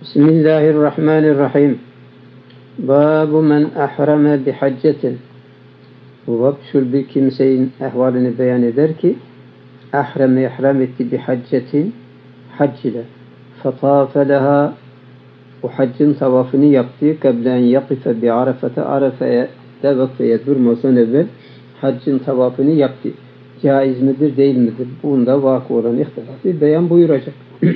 Bismillahirrahmanirrahim. Babu men ahrame bihaccetin. Bu bab şu bir kimsenin ehvalini beyan eder ki ahreme ihram etti bihaccetin, hac ile. Fetafe leha, o haccın tavafını yaptı. Kablen yakife bi arafete, arafeye de vakfeye durmadan evvel haccın tavafını yaptı. Caiz midir değil midir? Bunda vakı olan ihtilafı beyan buyuracak.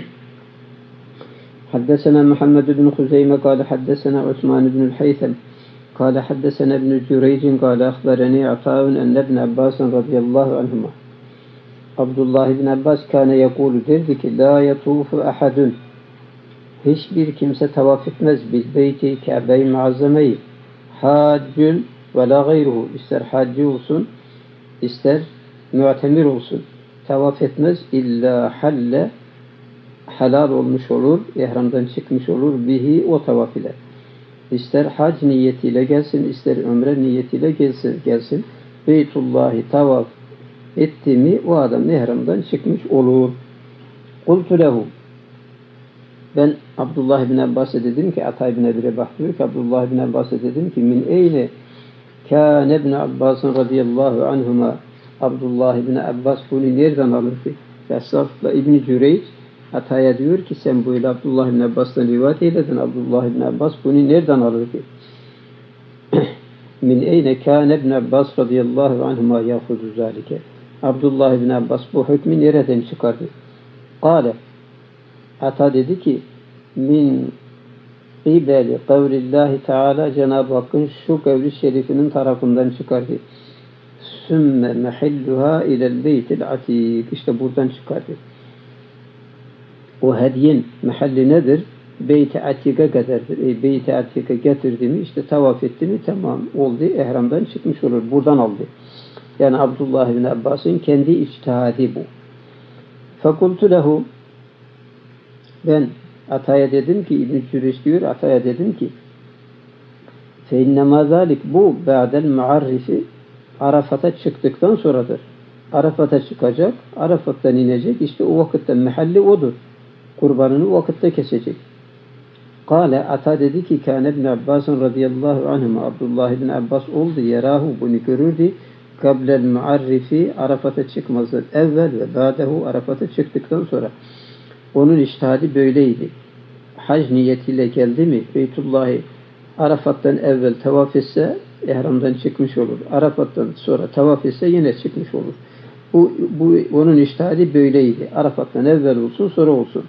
حدثنا محمد بن خزيمة قال حدثنا عثمان بن الحيثم قال حدثنا ابن جريج قال أخبرني عطاء أن ابن عباس رضي الله عنهما Abdullah ibn Abbas kâne yekûlu derdi ki la yatûfu ahadun, hiçbir kimse tavaf etmez bil beyti Kabe-i Muazzame'yi, haccün ve la gayruhu, ister hacci olsun ister mu'temir olsun, tavaf etmez illa halle, helal olmuş olur, ihramdan çıkmış olur, bihi o tavaf ile. İster hac niyetiyle gelsin, ister ömre niyetiyle gelsin. Beytullah'ı tavaf etti mi o adam ihramdan çıkmış olur. Kultu lehu, ben Abdullah bin Abbas'a dedim ki, Atay bin Ebi Rebah diyor ki, Abdullah bin Abbas'a dedim ki, min eyne kâne ibn Abbas'ın radıyallahu anhuma, Abdullah bin Abbas bunu nereden alır ki? Fesafla İbn-i Cüreyc Atay'a diyor ki, sen böyle Abdullah bin Abbas'tan rivayet eyledin. Abdullah bin Abbas bunu nereden alır ki? Min eyne kâne ibn Abbas radıyallahu anhuma yahuzu zâlike. Abdullah bin Abbas bu hükmü nereden çıkardı? Kâle, Ata dedi ki, min qibeli kavlillahi teâlâ, Cenab-ı Hakk'ın şu kavli şerifinin tarafından çıkardı. Sümme mehilluha ilel beytil atik. İşte buradan çıkardı. O hediyen mahalli nedir? Beyt-i Atik'e kadardır. Beyt-i Atik'e getirdi mi, işte tavaf etti mi tamam oldu, ihramdan çıkmış olur. Buradan aldı. Yani Abdullah bin Abbas'ın kendi içtihadi bu. Fakultu lehu, ben Atay'a dedim ki, İbn-i Cüreyc diyor, Atay'a dedim ki, fe innemâ zâlik, bu ba'del muarrifi, Arafat'a çıktıktan sonradır. Arafat'a çıkacak, Arafat'tan inecek, işte o vakitte mahalli odur. Kurbanını vakitte kesecek. Kale, Ata dedi ki, kâne ibn Abbas'ın radıyallahu anhuma, Abdullah ibn Abbas oldu, yerahu, bunu görürdü, kablel muarrifi, Arafat'a çıkmazdan evvel ve ba'dehu, Arafat'a çıktıktan sonra. Onun içtihadı böyleydi. Hac niyetiyle geldi mi, Beytullah'ı Arafat'tan evvel tavaf etse, ihramdan çıkmış olur. Arafat'tan sonra tavaf etse yine çıkmış olur. Bu onun içtihadı böyleydi. Arafat'tan evvel olsun, sonra olsun.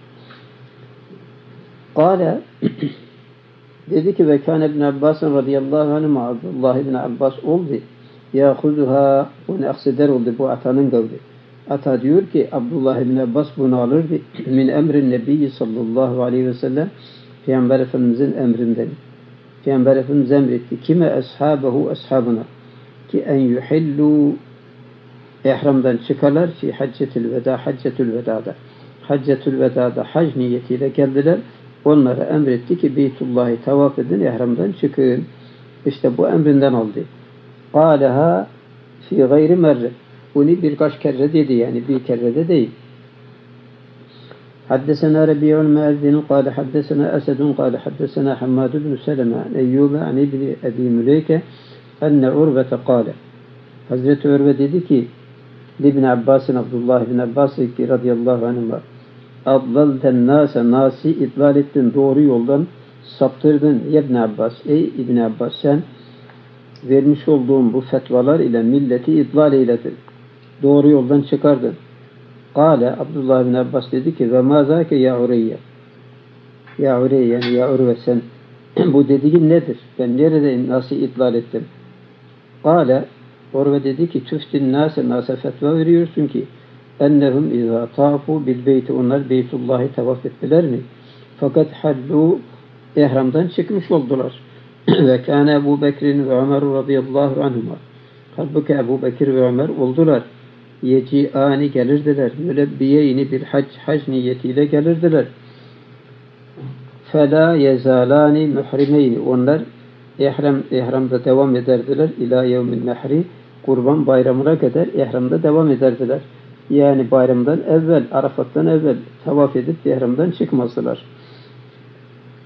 Kâle, dedi ki, ve kâne ibn Abbas'ın radıyallahu anhuma, Abdullah ibn Abbas oldu. Yâhuzuha, bunu akseder oldu, bu Ata'nın kavli. Ata diyor ki, Abdullah ibn Abbas bunu alırdı. Min emrin nebiyyi sallallahu aleyhi ve sellem, Peygamber Efendimiz'in emrinden. Peygamber Efendimiz emretti. Kime ashabehu, ashabına, ki en yuhillu, ihramdan çıkarlar ki haccetül veda, haccetül vedada. Haccetül vedada hac niyetiyle geldiler. Onlara emretti ki Beytullah'ı tavaf edin, ihramdan çıkın. İşte bu emrinden aldı. Kâleha fi gayri merre. Bunu birkaç kere dedi, yani bir kere de değil. Haddesena Rabi'ul Muezzin kâle haddesena Esedun kâle haddesena Hammad ibn Seleme an Eyyube an İbni Ebi Müleyke enne Urvete kâle. Hazreti Urve dedi ki, İbn Abbas'ın, Abdullah ibn Abbas'ın ki radıyallahu anhuma, adlalten nâse, nâsi idlal ettin, doğru yoldan saptırdın. İbn Abbas, ey İbn Abbas, sen vermiş olduğun bu fetvalar ile milleti idlal eyledin. Doğru yoldan çıkardın. Kâle, Abdullah ibn Abbas dedi ki, ve mâ zâke ya Ureyye. Ya Ureyye, yani ya Urve, sen bu dediğin nedir? Ben nerede nasıl idlal ettim? Kâle, Urve dedi ki, tüftin nâse fetva veriyorsun ki, ennehum izâ tâfu bil beyti, onlar Beytullah'ı tavaf ettiler mi? Fakat hallu, ihramdan çıkmış oldular. Ve kâne Ebu Bekir'in ve Ömer radıyallahu anhuma. Halbuki Ebu Bekir ve Ömer oldular. Yeci'ani, gelirdiler. Mülebbiyeyni bil hac niyetiyle gelirdiler. Fela yezalani muhrimeyni, onlar ihramda devam ederdiler. İlâ yevmin nehri, kurban bayramına kadar ihramda devam ederdiler. Yani bayramdan evvel, Arafat'tan evvel tavaf edip ihramdan çıkmazdılar.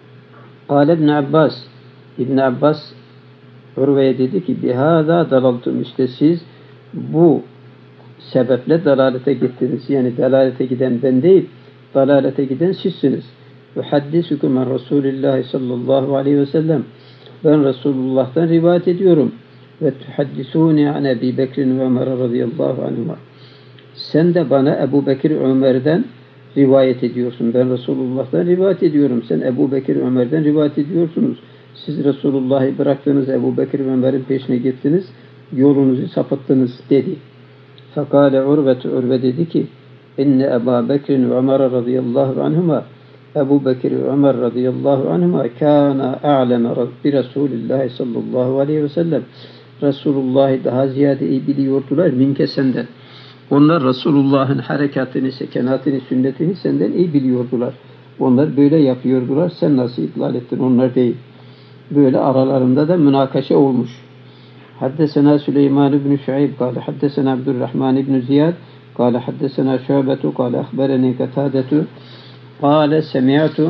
Kâle İbn Abbas. İbn Abbas Urve'ye dedi ki bihâzâ dalaltum, işte siz bu sebeple dalalete gittiniz. Yani dalalete giden ben değil, dalalete giden sizsiniz. Uhaddisukum an Resulillah sallallahu aleyhi ve sellem. Ben Resulullah'tan rivayet ediyorum. Ve tuhaddisûni an Ebi Bekir'in ve Ömer radıyallahu anhuma. Sen de bana Ebu Bekir Ömer'den rivayet ediyorsun. Ben Resulullah'tan rivayet ediyorum. Sen Ebu Bekir Ömer'den rivayet ediyorsunuz. Siz Resulullah'ı bıraktınız, Ebu Bekir Ömer'in peşine gittiniz, yolunuzu sapıttınız dedi. Fekale Urve dedi ki inne Ebu Bekir ve Ömer radıyallahu anhuma, Ebu Bekir ve Ömer radıyallahu anhuma kâna a'leme bi Resulillah sallallahu aleyhi ve sellem. Resulullah'ı daha ziyade iyi biliyordular minke senden. Onlar Resulullah'ın harekatını, sekenatını, sünnetini senden iyi biliyordular. Onlar böyle yapıyordular. Sen nasıl ihlal ettin? Onlar değil. Böyle aralarında da münakaşa olmuş. Haddesena Süleyman ibn Şuayb kâle haddesena Abdurrahman ibn Ziyad kâle haddesena Şuabetu kâle ahbereni Katadetu kâle semi'tu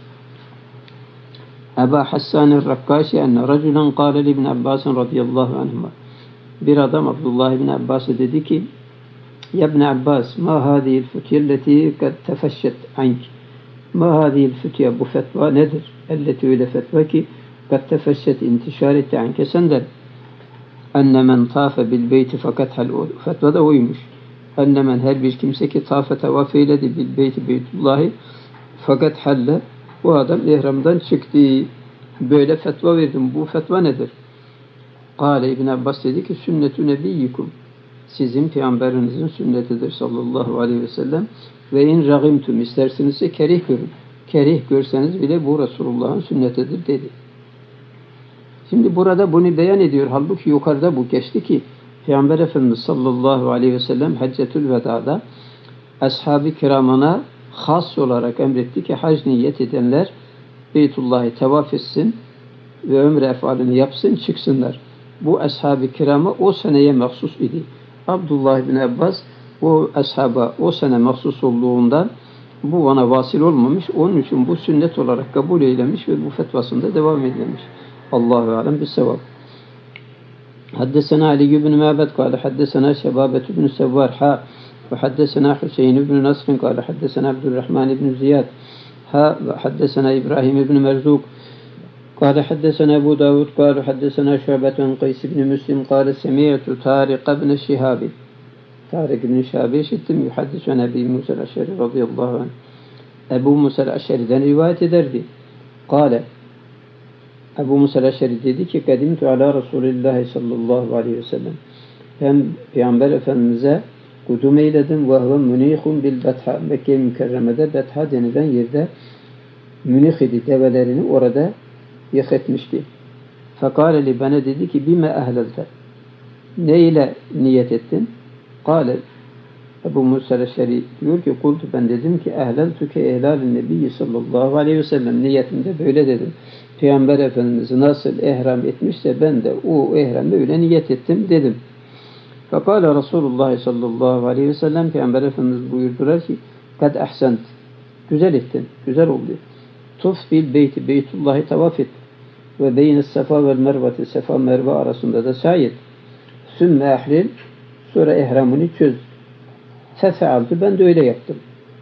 Eba Hassanir Rakkaşi enne raculen kâle li ibn Abbas'ın radıyallahu anhuma. Bir adam Abdullah ibn Abbas'a dedi ki Ya ibn Abbas ma hâzihil fütyelleti kad tefeşşet ank. Ma hâzihil fütye, bu fetva nedir? Elleti, öyle fetva ki kad tefeşşet, intişar etti anke senden. Enne men tafe bil beyti fakat hal, fetva da oymuş. Enne men, her bir kimse ki tafe tavaf eyledi bil beyti, beytullahi fakat halle, bu adam ihramdan çıktı. Böyle fetva verdim. Bu fetva nedir? Kâle İbn Abbas dedi ki sünnet-ü nebiyyikum, sizin peygamberinizin sünnetidir sallallahu aleyhi ve sellem. Ve in ragimtum, istersinizse kerih görün. Kerih görseniz bile bu Resulullah'ın sünnetidir dedi. Şimdi burada bunu beyan ediyor. Halbuki yukarıda bu geçti ki Peygamber Efendimiz sallallahu aleyhi ve sellem Haccetül Veda'da ashab-ı kiramına has olarak emretti ki hac niyet edenler Beytullah'ı tevaf etsin ve ömre efalini yapsın, çıksınlar. Bu ashab-ı kirama o seneye mahsus idi. Abdullah bin Abbas o ashaba o sene mahsus olduğundan bu ona vasıl olmamış. Onun için bu sünnet olarak kabul eylemiş ve bu fetvasında devam edilmiş. Allahu alem bis-sevab. Haddesena Ali ibn Ma'bad kâle haddesena Şebâbet ibn Sevvâr ve haddesena Hüseyin ibn Nasr kâle haddesena Abdurrahman ibn Ziyad ve haddesena İbrahim ibn Merzuk قال حدثنا أبو داود قال حدثنا شعبة عن قيس بن مسلم قال سمعت طارق بن شهاب طارق بن شهاب işittim yuhaddis an Ebi Musa el-Eş'ari radıyallahu anh. Ebu Musa el-Eş'ari'den rivayet ederdi. Kâle, Ebu Musa el-Eş'ari dedi ki kadimtu ala Resulillah sallallahu aleyhi ve sellem. Ben Peygamber Efendimiz'e kudum eyledim ve huve münihun bil betha. Mekke-i Mükerreme'de Betha denilen yerde münih idi, develerini orada yık etmişti. Fekâle li, bana dedi ki bime ehlelte, ne ile niyet ettin? Kâle, Ebu Musa el-Eş'ari diyor ki kultu, ben dedim ki ehleltüke ehlalin nebiyyi sallallahu aleyhi ve sellem, niyetimde böyle dedim. Peygamber Efendimiz nasıl ihram etmişse ben de o ihramda öyle niyet ettim dedim. Fekâle Resulullah sallallahu aleyhi ve sellem, Peygamber Efendimiz buyurdular ki kad ahsent, güzel ettin, güzel oldu. Tuf bil beyti, Beytullah'ı tavaf et. Ve beyne sefa vel merveti, sefa merve arasında da sa'i et. Sümme ehlil, sonra ihramını çöz. Fefealtü, ben de öyle yaptım.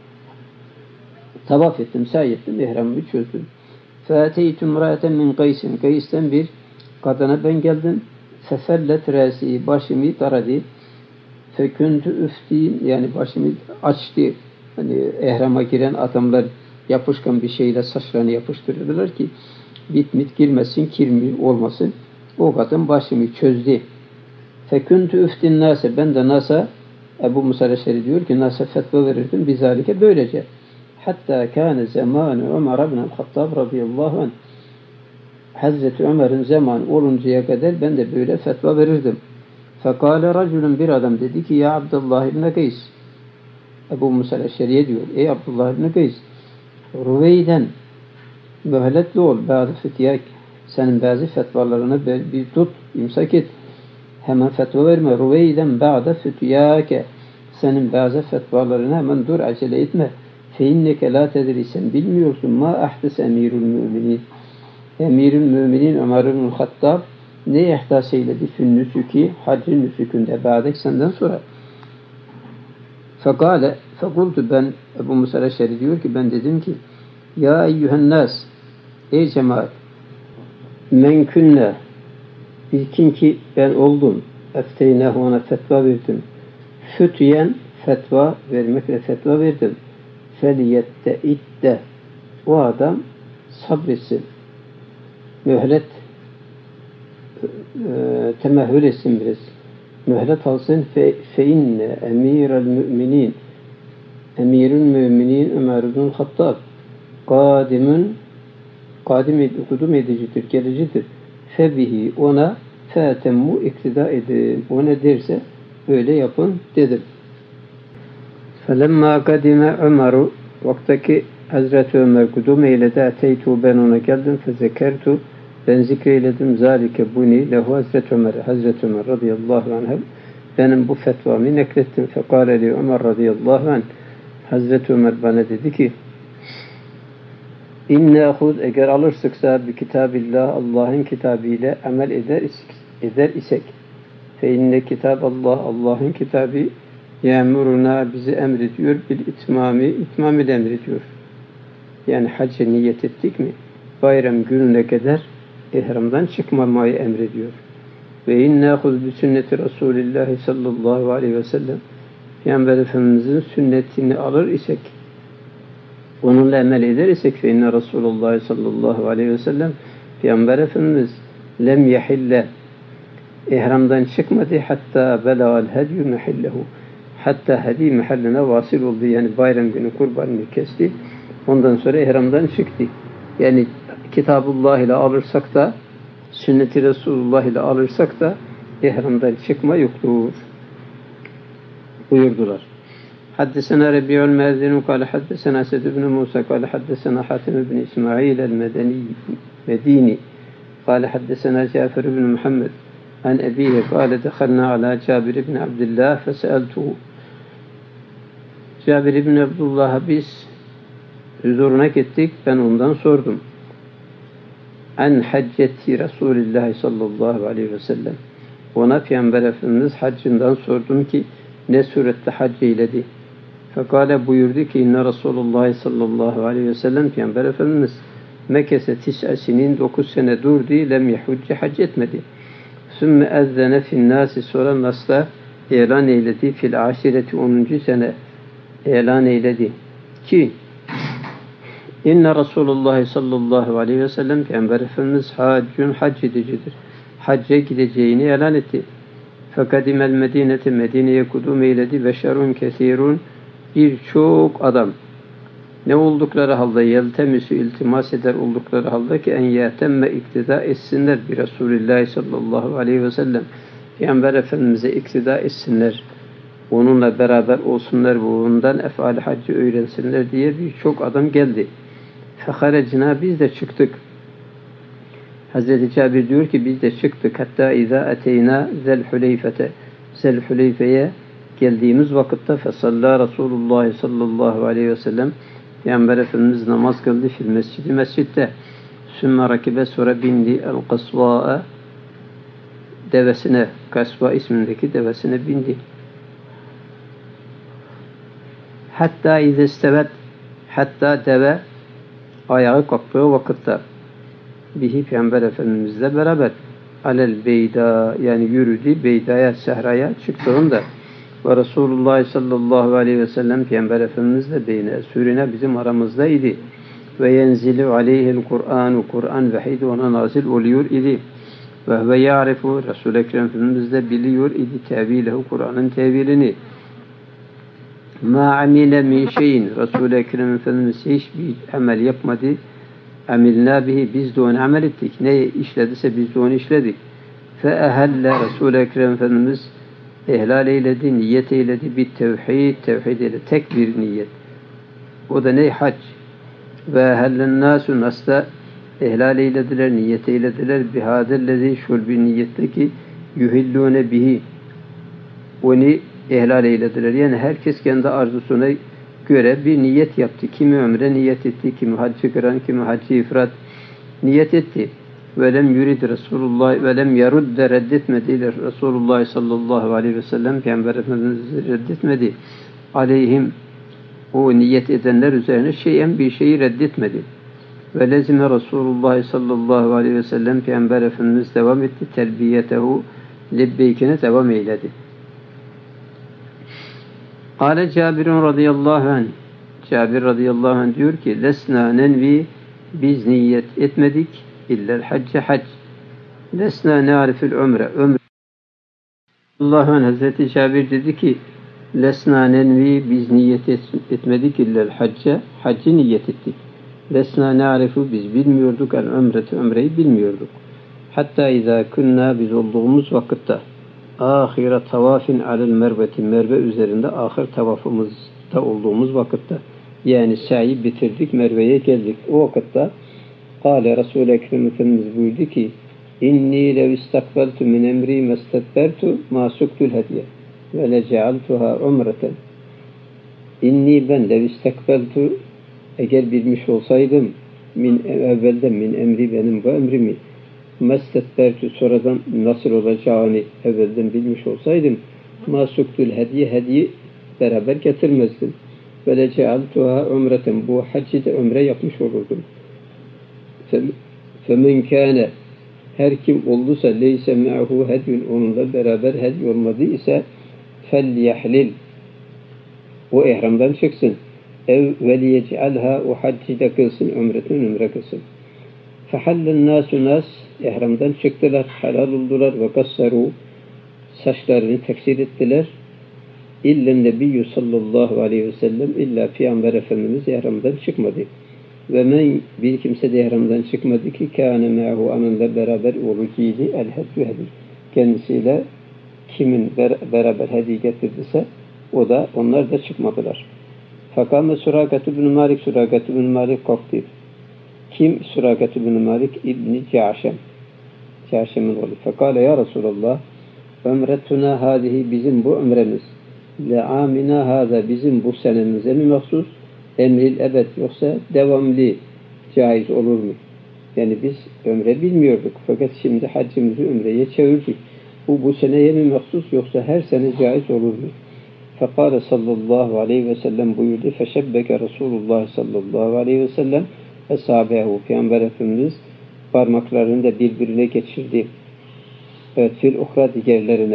Tavaf ettim, sa'i ettim, ihramımı çözdüm. Fe'ateytü mra'eten min Qays'in, Qays'ten bir kadına ben geldim. Fefellet râsi, başımı taradı. Feküntü üfti, yani başımı açtı. Hani ihrama giren adamlar yapışkan bir şeyle saçlarını yapıştırırlar ki bitmit girmesin, kirmi olmasın. O kadın başımı çözdü. Feküntü üftin nase, ben de nasa, Ebu Musa el-Eş'ari diyor ki nasa fetva verirdim bizalike, böylece. Hatta kâne zamanı Ömer ibn el-Hattab radıyallahu anh. Hazreti Ömer'in zamanı oluncaya kadar ben de böyle fetva verirdim. Fekâle raculun, bir adam dedi ki ya Abdullah ibn Qays, Ebu Musa el-Eş'ari'ye diyor, ey Abdullah ibn Qays, Rüveyden mühletli ol, bazı fetyak, senin bazı fetvalarını bir tut, imsak et. Hemen fetva verme. Rüveyden ba'da fütyâke, senin bazı fetvalarını hemen dur, acele etme. Fe inneke la tedri, sen bilmiyorsun ma ahdes emirul müminin, Emirül Müminin Ömer ibn Hattab ne ihdas eyledi fil nüsüki haccın nüsükünde ba'dek senden sonra. Fekultu ben Ebu Musa Eşşeri diyor ki ben dedim ki ya eyyühen nas ey cemaat men künne bir kim ki ben oldum efteynehu ona fetva verdim fütüyen fetva vermekle fetva verdim feliyette idde o adam sabretsin mühlet temehül etsin biraz mühlet alsın fe inne emirel müminin emirül müminin Ömer ibn Hattab kudum edicidir, gelicidir. Febihi ona fetemmu iktida edin. O ne derse öyle yapın dedim. Felemma kadime Ömer'u vaktaki Hazreti Ömer kudum eyledi. Eteytu ben ona geldim. Fezekertu ben zikreyledim. Zalike buni lehu Hazreti Ömer. Hazreti Ömer radıyallahu anh benim bu fetvamı neklettim. Fekale li Ömer radıyallahu anh Hazreti Ömer bana dedi ki İnne ahud eğer alırsak bir kitabillah Allah'ın kitabıyla amel eder isek fe inne kitab Allah'ın kitabı yemuruna bizi emrediyor bil itmam ile emrediyor. Yani hacca niyet ettik mi bayram gününe kadar ihramdan çıkmamayı emrediyor. Ve inne ahud bi sünneti Resulillah sallallahu aleyhi ve sellem Peygamber Efendimizin sünnetini alır isek onunla amel eder isek fe inne Resulullah sallallahu aleyhi ve sellem Peygamber Efendimiz lem yehille ihramdan çıkmadı hatta belâ'l hedyu mehillehu hatta hedi mahalline vasıl oldu yani bayram günü kurbanını kesti ondan sonra ihramdan çıktı yani Kitabullah ile alırsak da sünnet-i Resulullah ile alırsak da ihramdan çıkma yoktur buyurdular. حدثنا ربيع المازن قال حدثنا سيد بن موسى قال حدثنا حاتم بن إسماعيل المديني قال حدثنا جعفر بن محمد عن أبيه قال دخلنا على جابر بن عبد الله فسألته Cabir ibn Abdullah'a biz huzuruna gittik ben ondan sordum an hacceti Resulullah sallallahu aleyhi ve sellem ona Peygamber Efendimiz haccından sordum ki ne surette hac eyledi. Fekale buyurdu ki inne Resulullah sallallahu aleyhi ve sellem Peygamber Efendimiz Mekke'se 9 sene durdu lem yehucce hac etmedi. Sümme ezzene finnâsi sonra nasla ilan eyledi fil aşireti 10. sene ilan eyledi ki inne Resulullah sallallahu aleyhi ve sellem Peygamber Efendimiz hac edicidir. Hacca gideceğini ilan etti. Fekadimel medinete Medine'ye kudum eyledi beşerun kesirun birçok adam ne oldukları halde yeltemisü iltimas eder oldukları halde ki en yetemme iktida etsinler bir Resulullah sallallahu aleyhi ve sellem Peygamber Efendimiz'e iktida etsinler onunla beraber olsunlar bundan efal haccı öğrensinler diye birçok adam geldi. Feharecina biz de çıktık. Hazreti Cabir diyor ki biz de çıktık hatta izâ eteyna Zelhuleyfe'ye geldiğimiz vakitte fesallâ Resulullah sallallahu aleyhi ve sellem Peygamber Efendimiz namaz kıldı fil mescitte sümme rakibe sonra bindi el kasvâ'a devesine Kasva ismindeki devesine bindi. Hatta izestevet hatta deve ayağı kalktığı vakitte bihi Peygamber Efendimizle beraber alel beyda yani yürüdü beydaya sehraya çıktığında ve Resulullah sallallahu aleyhi ve sellem Peygamber Efendimizle beyne sürüne bizim aramızdaydı ve yenzilu aleyhil Kur'an vehiydi ona nazil oluyor idi ve ya'rifu Resul-i Ekrem Efendimiz de biliyor idi tevilehu Kur'an'ın tevilini ma amile min şeyin Resul-i Ekrem Efendimiz hiçbir amel yapmadı amilna bihi biz de onu amel ettik. Ne işlediyse biz de onu işledik. Feehelle Resul-i Ekrem Efendimiz ihlal eyledi, niyet eyledi. Bir tevhid eyledi. Tek bir niyet. O da ne? Hac. Ve ehellen nasu nasla ihlal eylediler, niyet eylediler. Bihadellezi şul bir niyetteki yuhillune bihi. Onu ihlal eylediler. Yani herkes kendi arzusuna göre bir niyet yaptı. Kimi ömre niyet etti, kimi haccı kıran, kimi haccı ifrat, niyet etti. Ve lem yurid Resulullah ve lem yerudde reddetmedi Resulullah sallallahu aleyhi ve sellem Peygamber Efendimiz reddetmedi. Aleyhim o niyet edenler üzerine şeyen bir şeyi reddetmedi. Ve lezime Resulullah sallallahu aleyhi ve sellem Peygamber Efendimiz devam etti. Telbiyetehu lebbeykine devam eyledi. Kâle Cabirun radıyallahu anh. Cabir radıyallahu anh diyor ki lesna nenvi biz niyet etmedik illel hacce hac. Lesna ne'arifil umre. Allah'ın Hazreti Cabir dedi ki lesna nenvi biz niyet etmedik illel hacce. Haccı niyet ettik. Lesna ne'arifu biz bilmiyorduk el umreti umreyi bilmiyorduk. Hatta izâ kunna biz olduğumuz vakitte ahire tavafin alel merveti merve üzerinde ahir tavafımızda olduğumuz vakitte yani sa'i bitirdik Merve'ye geldik. O vakitte Kâle Resul-i Ekrem Efendimiz buyurdu ki İnni lev istakbaltu min emri mestedbertu ma suktul hediye ve lecealtuha umreten. İnni ben lev istakbaltu eğer bilmiş olsaydım evvelden min emri benim bu emrimi mestedbertu sonradan nasıl olacağını evvelden bilmiş olsaydım ma suktul hediye beraber getirmezdim. Ve lecealtuha umreten bu haccı da umre yapmış olurdum. Femen kâne her kim olduysa leyse me'hu hedyun onunla beraber hedy olmadı ise felyehlil o ihramdan çıksın. Ev veliyec'alha o haccı da kılsın umreten umre kılsın. Fehallen nasu nas ihramdan çıktılar, halal oldular ve kassaru saçlarını teksir ettiler. İllen nebiyyü sallallahu aleyhi ve sellem illa Peygamber Efendimiz ihramdan çıkmadı. Ve men bir kimse de ihramdan çıkmadı ki kâne me'hu anında beraber olucuydu el heddü hedi. Kendisiyle kimin beraber hediye getirdiyse o da onlar da çıkmadılar. Fakâme Surakat-ı bin Malik Surakat-ı bin Malik kalktı. Kim Surakat-ı bin Malik İbni Caşem. Caşem'in oğlu. Fekâle ya Resulallah ömretuna hâzihi bizim bu ömremiz. Le'amina hâzâ bizim bu senemize mi mahsus? Emril ebed yoksa devamlı caiz olur mu? Yani biz ömre bilmiyorduk. Fakat şimdi haccımızı ömreye çevirdik. Bu seneye mi mahsus yoksa her sene caiz olur mu? Fekâle sallallahu aleyhi ve sellem buyurdu. Feşebbeke Resulullah sallallahu aleyhi ve sellem Eshabehu Peygamber Efendimiz parmaklarını da birbirine geçirdi. Evet, fil uhra diğerlerine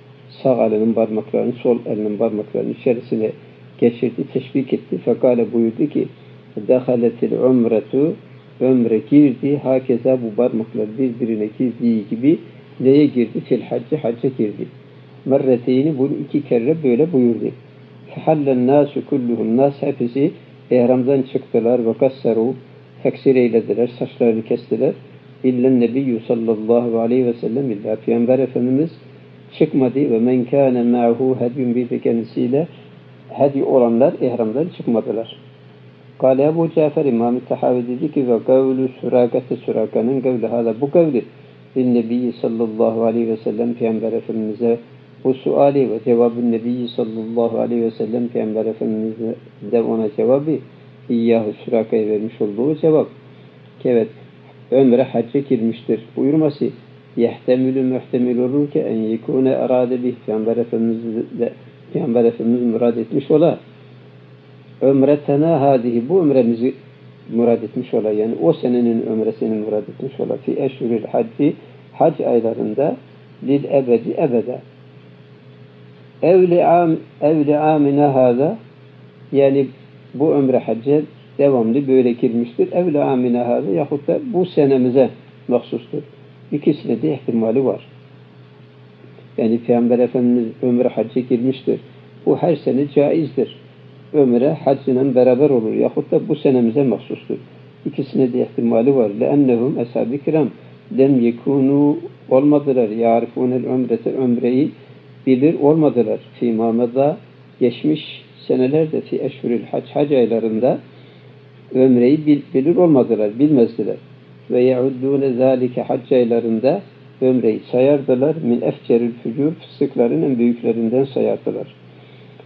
sağ elinin parmaklarını sol elinin parmaklarını içerisine geçirdi, teşvik etti. Fekale buyurdu ki dehaletil umretu ömre girdi. Hakeza bu parmaklar birbirine girdiği gibi neye girdi? Fil hacca hacca girdi. Merreteyni bunu iki kere böyle buyurdu. Fehallen nasu kulluhum nas hepsi ihramdan çıktılar ve kassaru teksir eylediler, saçlarını kestiler. İllen nebiyyü sallallahu aleyhi ve sellem illa Peygamber Efendimiz çıkmadı ve men kâne ma'hu hedyun bir de kendisiyle hedi olanlar ihramdan çıkmadılar. Kâle Ebu Cafer İmam-ı Tahavi dedi ki ve kavlu Surakat-ı Suraka'nın kavli hala bu kavli Nebiyyi sallallahu aleyhi ve sellem Peygamber Efendimiz'e bu suali ve cevabı Nebiyyi sallallahu aleyhi ve sellem Peygamber Efendimiz'e de ona cevabı İyyâhu Suraka'ya vermiş olduğu cevap. Evet, ömre hacca girmiştir buyurması yehtemülü muhtemil olur ki en yekûne erâde bih Peygamber Efendimiz murad etmiş ola ömretena hâdihi bu ömremizi murad etmiş ola yani o senenin ömresini murad etmiş ola fi eşhuril hacci hac aylarında lil ebedi ebede evli amine hâda yani bu ömre hacca devamlı böyle girmiştir. Evli amine hâda yahut da bu senemize mahsustur. İkisine de ihtimali var. Yani Peygamber Efendimiz ömre hacca girmiştir. Bu her sene caizdir. Ömre haccıyla beraber olur. Yahut da bu senemize mahsustur. İkisine de ihtimali var. لَاَنَّهُمْ eshab-ı kiram lem yekûnû olmadılar. يَعْرِفُونَ الْاُمْرَةِ ömreyi bilir olmadılar. فِي مَامَدَى geçmiş senelerde fi eşhuril hac aylarında ömreyi bilir olmadılar, bilmezdiler. Ve yauddûne zâlike hac aylarında ömreyi sayardılar. Min efceril fücur fısıkların en büyüklerinden sayardılar.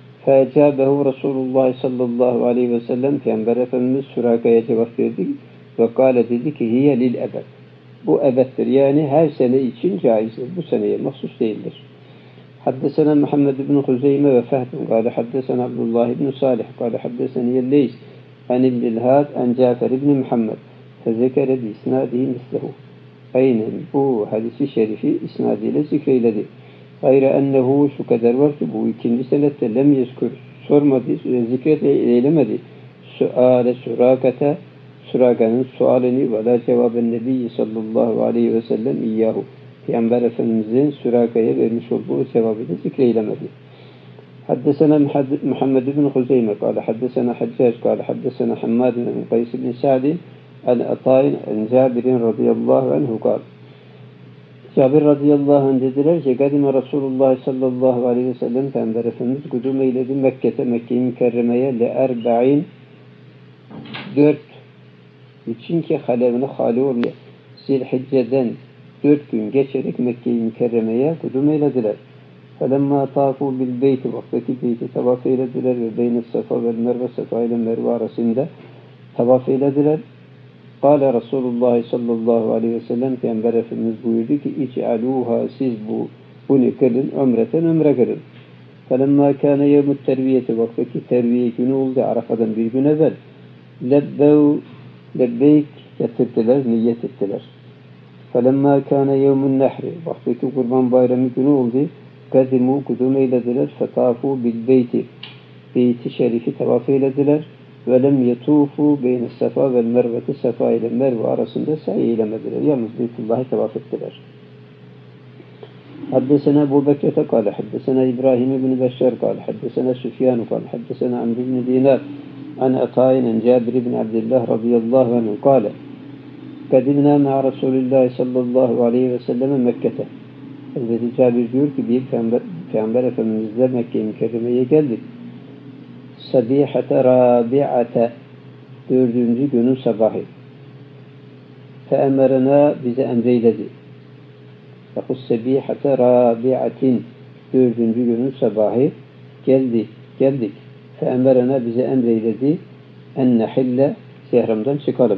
Fe'ecâbehu Resulullah sallallahu aleyhi ve sellem Peygamber Efendimiz Suraka'ya cevap verdi. Ve kâle dedi ki hiye lil ebed. Bu ebeddir. Yani her sene için caizdir. Bu seneye mahsus değildir. Haddesena Muhammed ibn Huzeyme ve Fehdun. Kâle haddesena Abdullah ibn Salih. Kâle haddeseni Yelleys. An ibn Had. An Cafer ibn Muhammed. Fezekere bi isnadihi mislehu. Aynen bu hadisi şerifi isnadiyle zikreyledi. Gayrı ennehu şu kadar var ki bu ikinci senette lem yezkur sormadı, zikret eylemedi. Suale surakata Suraka'nın sualini ve la cevaben Nebi sallallahu aleyhi ve sellem iyyahu. Peygamber Efendimiz'in Suraka'ya vermiş olduğu cevabını zikreylemedi. Haddesena Muhammed bin Huzeyme kâle haddesena Haccac kâle haddesena Hammad bin Kays bin Sa'd an Ata'in an Cabir'in radıyallahu anhu kâle. Cabir radıyallahu anh dediler ki kadime Resulullah sallallahu aleyhi ve sellem Peygamber Efendimiz kudum eyledi Mekke-i Mükerreme'ye le erba'in 4 çünkü halevine hali oluyor. Zilhicce'den 4 gün geçerek Mekke-i Mükerreme'ye kudum eylediler. Felemma tafu bil beyti vaktaki beyti tavaf eylediler ve beyne safa ve merve safa ile merve arasında tavaf eylediler. Kâle Resulullah sallallahu aleyhi ve sellem Peygamber Efendimiz buyurdu ki İc'alûhâ siz bunu kılın ömreten ömre kılın. Felemma kâne yevmut terviyeti vaktaki terviye günü oldu Arafa'dan bir gün evvel. Lebbeyk getirdiler, niyet ettiler. Felemma kâne yevmun nehri vaktaki kurban bayramı günü oldu. Kadimu kudum eylediler. Fetâfû bil beyti beyti şerifi tavaf eylediler. Ve lem yetufu beyne safa ve merveti safa ile merve arasında sahi eylemediler. Yalnız Beytullah'ı tavaf ettiler. Haddesena Ebu Bekir'e kâle, haddesena İbrahim ibn Beşşer kâle, haddesena Süfyan kâle, haddesena Amr ibn Dinar, an Ata'in, an Cabir ibn Abdillah radıyallahu anhu kâle. Kadimna ma'a Resulullah sallallahu aleyhi ve selleme Mekke'te. Hazreti Cabir diyor ki bir Peygamber Efendimiz'le Mekke-i Mükerreme'ye geldik. Sabihate rabi'ate 4. günün sabahı. Feemerena bize emreyledi. Yahut sabihate rabi'atin 4. günün sabahı geldik. Feemerena bize emreyledi. En nehille sehramdan çıkalım.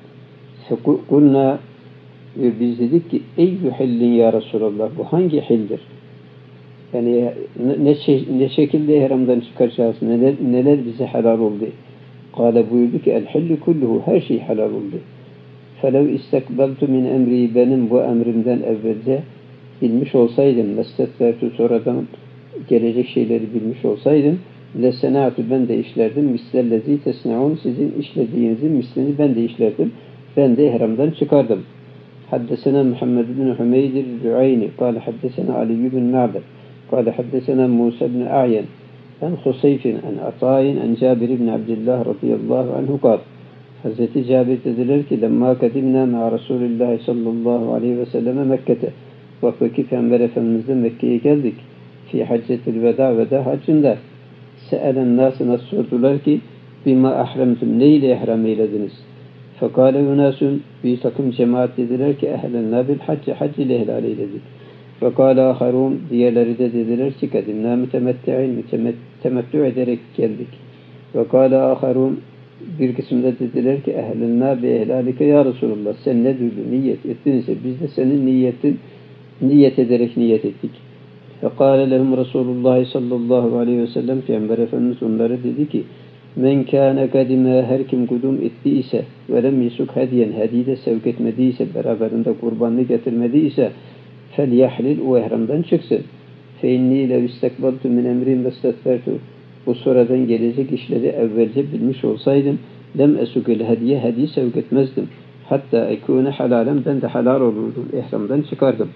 Kulna biz dedik ki eyyü hillin ya Resulallah bu hangi hildir? Yani ne şekilde ihramdan çıkaracağız, neler bize helal oldu. Kâle buyurdu ki el-hillu kulluhu her şey helal oldu. Felev istekbaltu min emri benim bu emrimden evvelce bilmiş olsaydım, mestetvertu sonradan gelecek şeyleri bilmiş olsaydım, lesenatu ben de işlerdim, mislellezi tesnaun sizin işlediğinizin mislini ben de işlerdim, ben de ihramdan çıkardım. Haddesena Muhammed bin Hümeyd el-Rü'ayni, kâle haddesena Ali bin Ma'bed, قال حدثنا موسى بن أعين عن خصيف عن عطاء عن جابر بن عبد الله رضي الله عنه قال Hazreti Cabir dediler ki lemma kadimna ma Resulullah sallallahu aleyhi ve selleme Mekke'te vaktaki Peygamber Efendimiz'le Mekke'ye geldik fi haccetil veda haccında se'elen nasına sordular ki bima ahremtum neyle ihram eylediniz fekale yunasun bir takım cemaat dediler ki ehlenna bil hac ile ihlal eyledik. Ve kâle âharûn diğerleri de dediler ki kadimnâ mütemetti'in temettü ederek geldik. Ve kâle âharûn bir kısımda dediler ki ehlinnâ bi ehlalike ya Resulullah sen ne duydun niyet ettinse biz de senin niyet ederek niyet ettik. Ve kâle lehum Resulullah sallallahu aleyhi ve sellem Peygamber Efendimiz onlara dedi ki men kâne kadime her kim kudum ettiyse ve lem yesuk hediyen hedide sevk etmediyse beraberinde kurbanını getirmediyse فَلْيَحْلِلْ o ihramdan çıksın. فَاِنِّي لَوْ اِسْتَكْبَلْتُ مِنْ اَمْرِينَ وَاسْتَدْفَرْتُ bu sonradan gelecek işleri evvelce bilmiş olsaydım lem esukil hediye sevk etmezdim. Hatta ekûne halalen ben de halal olurdum. İhramdan çıkardım.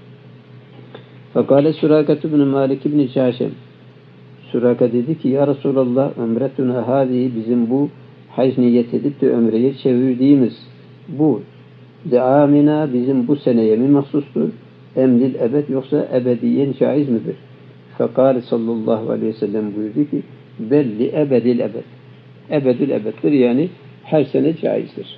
Fekâle Sürâket ibn Malik ibn Câşem Sürâke dedi ki ya Resulallah ömretuna hâzihi bizim bu hac niyet edip de ömreye çevirdiğimiz bu deamina bizim bu seneye mi mahsustur? Emlil ebed yoksa ebediyen caiz midir? Fekâle sallallahu aleyhi ve sellem buyurdu ki belli ebedil ebed. Ebedil ebeddir yani her sene caizdir.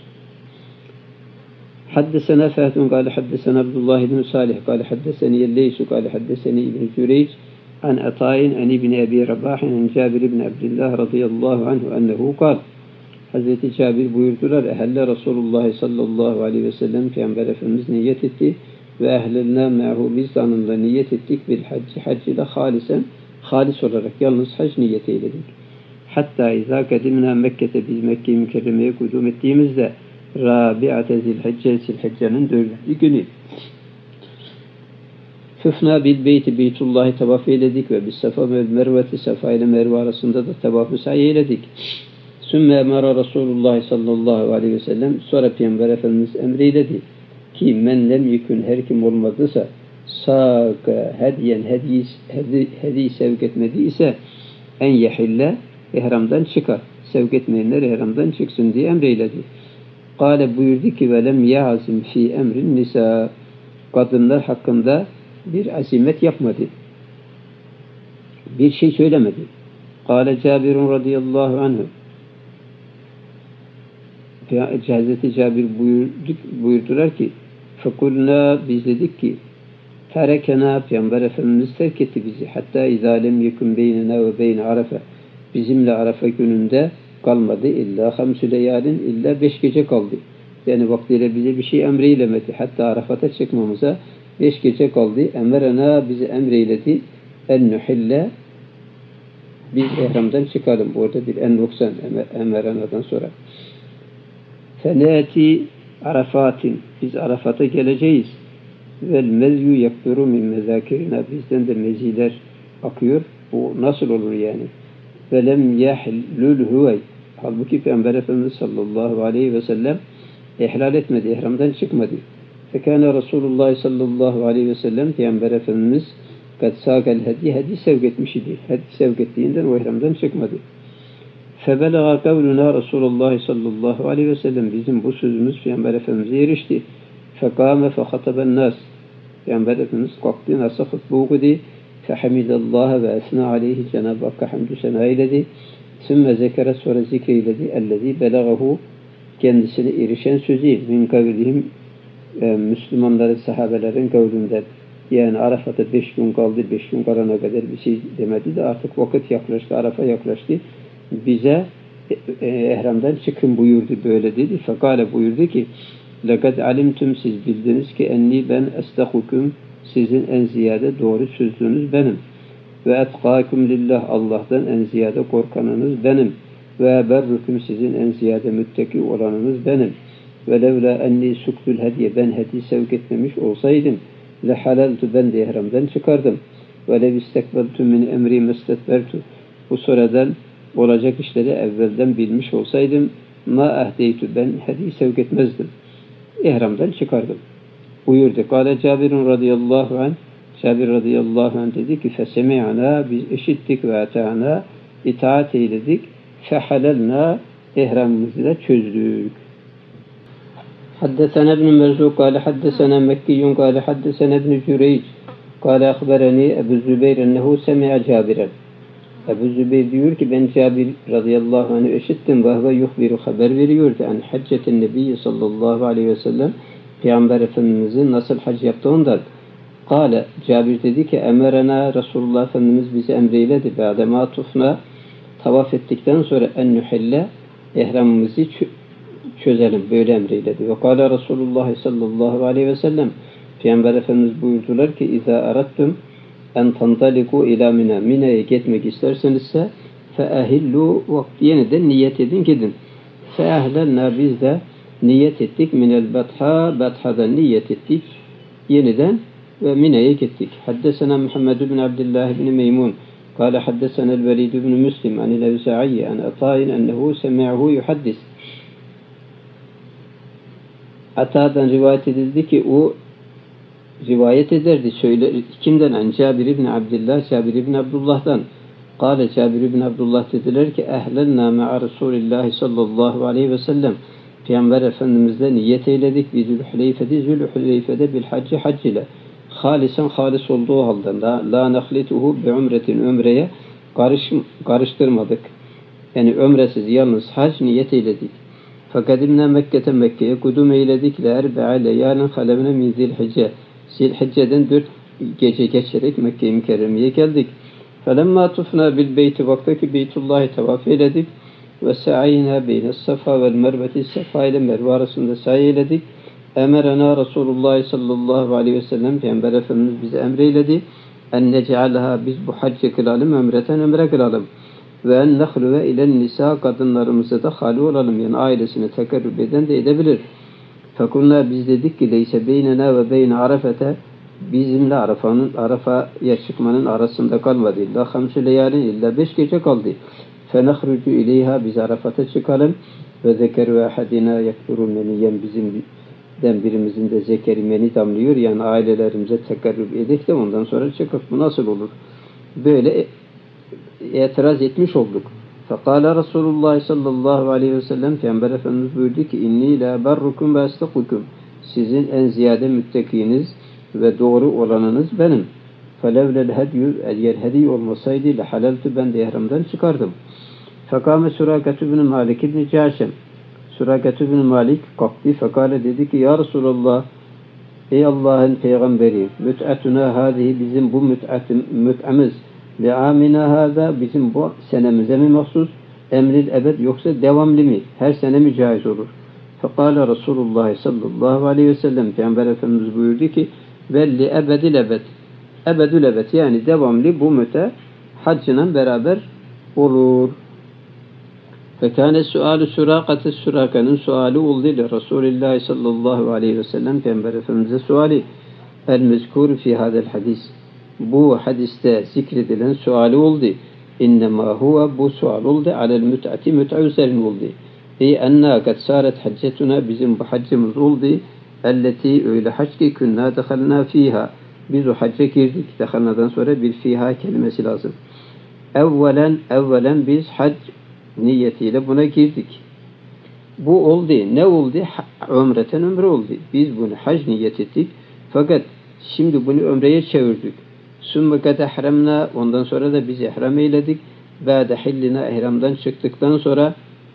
Haddesena Fehdun kâle haddesena Abdullah ibn Salih kâle haddeseni Yelleysu kâle haddeseni İbn Cüreyc an Ata'in an İbn Ebi Rabahin an Cabir ibn Abdillah radıyallahu anhu ennehu kâle Hazreti Cabir buyurdular. Ehelle Resulullah sallallahu aleyhi ve sellem Peygamber Efendimiz niyet etti ve ehlenna me'hu biz de onunla niyet ettik bil hacci hac ile halisen halis olarak yalnız hac niyeti eyledik. Hatta izâ kadimnâ Mekke'te biz Mekke-i Mükerreme'ye kudum ettiğimizde Rabi'ate Zilhicce'nin 4. günü Füfnâ bil beyti Beytullah'ı tavaf eyledik ve bis Safa ve Merve'ti Safa ile Merve arasında da tavaf-ı sa'i eyledik. Sümme emara Resulullah sallallahu aleyhi ve sellem sonra Peygamber Efendimiz emreyledi ki men lem yekün her kim olmadıysa sâka hediyen hediye sevk etmediyse en yehille ihramdan çıkar. Sevk etmeyenler ihramdan çıksın diye emreyledi. Kâle buyurdu ki velem yazim fi emrin nisa kadınlar hakkında bir azimet yapmadı. Bir şey söylemedi. Kâle Cabirun radıyallahu anhu Hazreti Cabir buyurdular ki fekulna biz dedik ki terekena Peygamber Efendimiz terk etti bizi hatta izalem yekun beynena ve beyne Arafa bizimle Arafa gününde kalmadı illa hamsü leyalin illa 5 gece kaldı. Yani vaktiyle bize bir şey emreylemedi. Hatta Arafat'a çıkmamıza 5 gece kaldı. Emerena bizi emreyledi en nuhille biz ihramdan çıkalım. Orada bir en noksan emerena'dan sonra. Feneti Arafat'in biz Arafat'a geleceğiz. Vel mezyu yakduru min mezakirina bizden de meziler akıyor. Bu nasıl olur yani? Velem yahlul huvey halbuki Peygamber Efendimiz sallallahu aleyhi ve sellem ihlal etmedi, ihramdan çıkmadı. Fekâne Resulullah sallallahu aleyhi ve sellem Peygamber Efendimiz kad sâkel hedi sevk etmiş idi. Hedi sevk ettiğinden o ihramdan çıkmadı. Febelaga kavluna Resulullah sallallahu aleyhi ve sellem bizim bu sözümüz Peygamber Efendimiz'e erişti. Fekâme fehataben nas Peygamber Efendimiz kalktı, nasıl hutbe okudu. Fehamidallaha ve esna aleyhi Cenab-ı Hakk'a hamdü sena eyledi. Sümme zekere sonra zikreyledi. Ellezî belagahu kendisine erişen sözü min kavlihim Müslümanların, sahabelerin kavlinden. Yani Arafat'a 5 gün kaldı, 5 gün kalana kadar bir şey demedi de artık vakit yaklaştı, Arafa yaklaştı. Bize ihramdan çıkın buyurdu, böyle dedi. Fekale buyurdu ki lekad alimtum siz bildiniz ki enni ben estahukum sizin en ziyade doğru sözlünüz benim. Ve etkâkum lillah Allah'tan en ziyade korkanınız benim. Ve berrukum sizin en ziyade müttaki olanınız benim. Ve levla enni suktul hediye ben hediye sevk etmemiş olsaydım lehalaltu ben de ihramdan çıkardım. Ve lev istekbaltu min emri mestetbertu bu sonradan olacak işleri evvelden bilmiş olsaydım ma ahdeytu ben hediye sevk etmezdim. İhramdan çıkardım. Buyurdu. Kâle Cabirun radıyallahu anh Cabir radıyallahu anh dedi ki fesemi'ana biz işittik ve ata'na itaat eyledik fehalelna ihramımızı da çözdük. Haddesena ibn Merzuq kâle haddesena Mekkiyyun kâle haddesena ibn Cüreyc kâle akhbereni Ebu Zübeyr ennehu semi'a Cabiren. Ebu Zübeyr diyor ki ben Cabir radıyallahu anh'ı işittim ve huve yuhbiru haber veriyordu. Yani haccetin nebiyyi sallallahu aleyhi ve sellem Peygamber Efendimizin nasıl hac yaptığından. Kale Cabir dedi ki emerena Resulullah Efendimiz bizi emreyledi. Ba'dema tufna tavaf ettikten sonra en nuhille ihramımızı çözelim. Böyle emreyledi. Ve kâle Resulullah sallallahu aleyhi ve sellem Peygamber Efendimiz buyurdular ki İzâ arattum en tantaliku ila Mina. Mina'ya gitmek istersenizse feahillu yeniden niyet edin gidin. Feahlelna biz de niyet ettik. Minel betha betha'dan niyet ettik. Yeniden ve Mina'ya gittik. Haddesena Muhammed bin Abdullah bin Meymun. Kale haddesena el-Velid bin Müslim anil Evza'iyye an Ata'in ennehu semi'ahu yuhaddis. Ata'dan rivayet edildi ki o rivayet ederdi. Söyler, kimden? An Cabir ibn Abdullah, Cabir ibn Abdullah'dan. Kale Cabir ibn Abdullah dediler ki ehlenna ma'a Resulillahi sallallahu aleyhi ve sellem Peygamber Efendimiz'le niyet eyledik. Bi Zülhüleyfe'de bil hacci hac ile. Halisen halis olduğu halde la nahlituhu bi umretin ömreye karıştırmadık. Yani ömresiz yalnız hac niyet eyledik. Fakadimne Mekke'ye kudum eyledik. Le erbe'a leyalin halevne min Zilhicce. Zilhicce'den 4 gece geçerek Mekke-i Mükerreme'ye geldik. Felemma tufna bil beyti vaktaki Beytullah'ı tavaf eyledik. ve sa'ayna beyne safa vel merveti, safa ile merve arasında sa'i eyledik. Emerena Resulullah sallallahu aleyhi ve sellem, Peygamber Efendimiz bize emreyledi. En nec'alha, biz bu haccı kılalım, ömre kılalım. Ve en nehluve ilen nisa, kadınlarımıza da hali olalım. Yani ailesine tekerrüb eden de edebilir. Fekunna, biz dedik ki leyse beynena ve beyne arafete, bizimle Arafa'ya çıkmanın arasında kalmadı. İlla hamsü leyalin, illa 5 gece kaldı. Fenehrucu ileyha, biz Arafat'a çıkalım. Ve zekeru ahadina yakduru meniyen, bizimden birimizin de zekeri meni damlıyor. Yani ailelerimize tekerrüb edek de ondan sonra çıkıp bu nasıl olur? Böyle itiraz etmiş olduk. Fekala Resulullah sallallahu aleyhi ve sellem, Peygamber Efendimiz buyurdu ki inni la berrukum ve estakukum, sizin en ziyade müttekiniz ve doğru olanınız benim. Felevlel hedyu, eğer hediye olmasaydı lehalaltu, ben de ihramdan çıkardım. Fekame Suraket bin Malik ibn Caşem, Suraket bin Malik kalktı, fekale dedi ki ya Resulallah, ey Allah'ın peygamberi, müt'atuna hâzihi, bizim bu müt'amiz, li'amina hâzâ, bizim bu senemize mi mahsus, emril ebed, yoksa devamlı mı, her sene mi caiz olur? Fekâle Resulullah sallallahu aleyhi ve sellem, Peygamber Efendimiz buyurdu ki velli ebedil ebed, ebedül ebed, yani devamlı bu müte haccına beraber olur. Fekâne suâlu Surâkatı, Surâka'nın suali oldu ile Resulullah sallallahu aleyhi ve sellem, Peygamber Efendimiz'e suali el-mezkûr fi hadel hadis, bu hadiste zikredilen suali oldu. İnnemâ huve, bu sual oldu alel müt'ati, müt'a üzerine oldu. Ey enna kad sâret haccetuna, bizim bu haccımız oldu. Elleti, öyle hac ki künnâ dehalnâ fîhâ, biz o hacca girdik. Dehalnâdan sonra bir fîhâ kelimesi lazım. Evvelen biz hac niyetiyle buna girdik. Bu oldu. Ne oldu? Ömreten ömre oldu. Biz bunu hac niyet ettik. Fakat şimdi bunu ömreye çevirdik. Sümme kad ehremna, ondan sonra da biz ihram eyledik. Ba'de hillina, ihramdan çıktıktan sonra,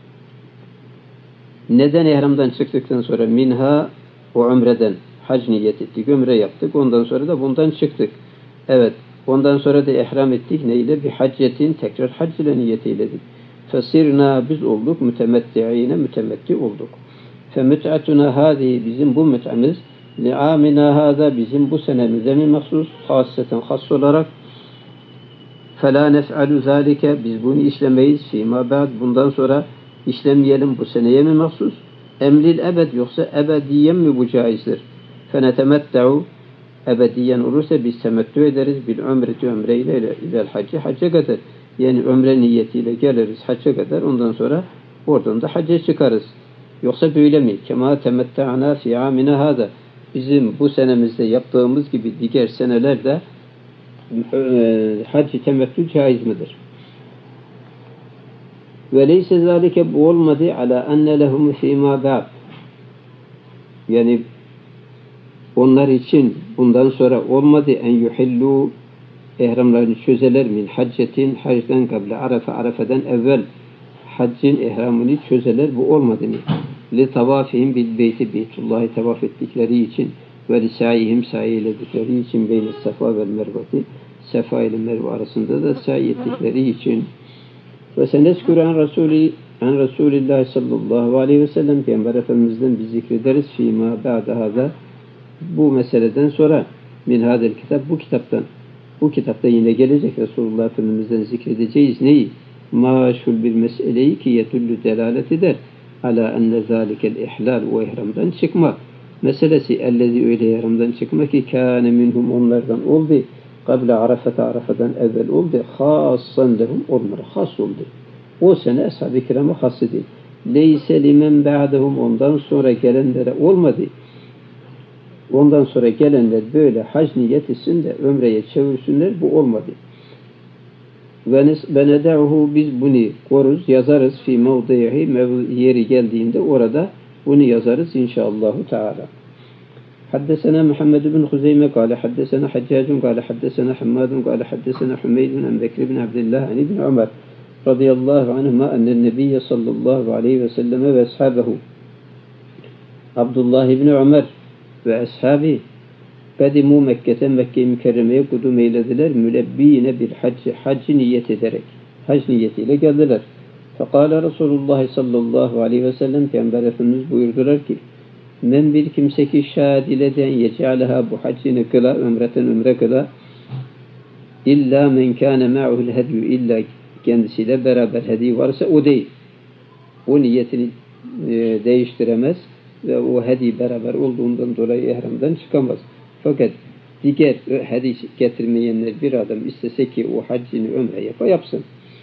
neden ihramdan çıktıktan sonra? Minha, o ömreden hac niyet ettik, ömre yaptık. Ondan sonra da bundan çıktık. Evet. Ondan sonra da ihram ettik. Neyle? Bir haccetin, tekrar hac ile niyet eyledik. Fesirna, biz olduk. Mütemetti'ine, mütemetti olduk. Femüt'atuna hâzihi, bizim bu müt'amiz, li'amina hâzâ, bizim bu senemize mi mahsus, hasseten, has olarak. Felâ nef'alü zâlike, biz bunu işlemeyiz. Fîmâ ba'd, bundan sonra işlemeyelim, bu seneye mi mahsus? Emlil ebed, yoksa ebediyen mi bu caizdir? Fenetemette'u, ebediyen olursa biz temettü ederiz. Bil ömreti, ömreyle ilel hacci, hacca kadar. Yani ömre niyetiyle geliriz hacca kadar. Ondan sonra oradan da hacca çıkarız. Yoksa böyle mi? Kema temette'ana fi amina hâzâ, bizim bu senemizde yaptığımız gibi diğer senelerde hac-ı temettü caiz midir? Ve leyse zâlike, bu olmadı ala enne lehum fîmâ ba'd, yani onlar için bundan sonra olmadı en yuhillu, ihramlarını çözeler min haccetin, hacden kable Arafa'dan evvel haccın ihramını çözeler, bu olmadı mı? Li tavafihim bil beyti, Beytullah'ı tavaf ettikleri için ve li sa'ihim, sa'i eyledikleri için beyne safa ve merveti, safa ile merve arasında da sa'i ettikleri için. Ve seneskûr an Resulillah sallallahu aleyhi ve sellem, Peygamber Efendimiz'den biz zikrederiz fîmâ ba'de hâzâ, bu meseleden sonra min hadel kitap, bu kitapta yine gelecek Resulullah Efendimiz'den zikredeceğiz neyi? Maşhur bir meseleyi ki yetüllü delalet eder ala enne zâlikel ihlal, o ihramdan çıkma meselesi, ellezi, öyle ihramdan çıkma ki kâne minhum, onlardan oldu, kable Arafa'dan evvel oldu, hassan lehum, onlara has oldu. O sene ashab-ı kirama has idi. Leyse limen ba'dehum, ondan sonra gelenlere olmadı. Ondan sonra gelenler böyle hac niyet etsin de ömreye çevirsinler, bu olmadı. Ve ned'uhu, biz bunu koruz, yazarız fi mevdihi, yeri geldiğinde orada bunu yazarız inşallahü teala. Haddesena Muhammed bin Huzeyme kâle haddesena Haccacun kâle haddesena Hammadun kâle haddesena Hümeydun en Bekir bin Abdillah en İbn Ömer radıyallahu anhuma ennen nebiyye sallallahu aleyhi ve selleme ve ashabehu, Abdullah ibn Ömer ve ashabi kadimu Mekke'ten, Mekke-i Mükerreme'ye kudum eylediler, mülebbine bir haccı niyet ederek, hac niyetiyle geldiler. Fekale Resulullah sallallahu aleyhi ve sellem Peygamber Efendimiz buyurdular ki men bir kimse ki şadileden yec'aleha bu haccını kıla, ömreten ömre kıla illa men kâne ma'uhul hedyu illa kendisiyle beraber hediye varsa o değil. O niyetini değiştiremez ve o hediye beraber olduğundan dolayı ihramdan çıkamaz. Fakat diğer hediye getirmeyenler bir adam istese ki o haccını ömre yapsın.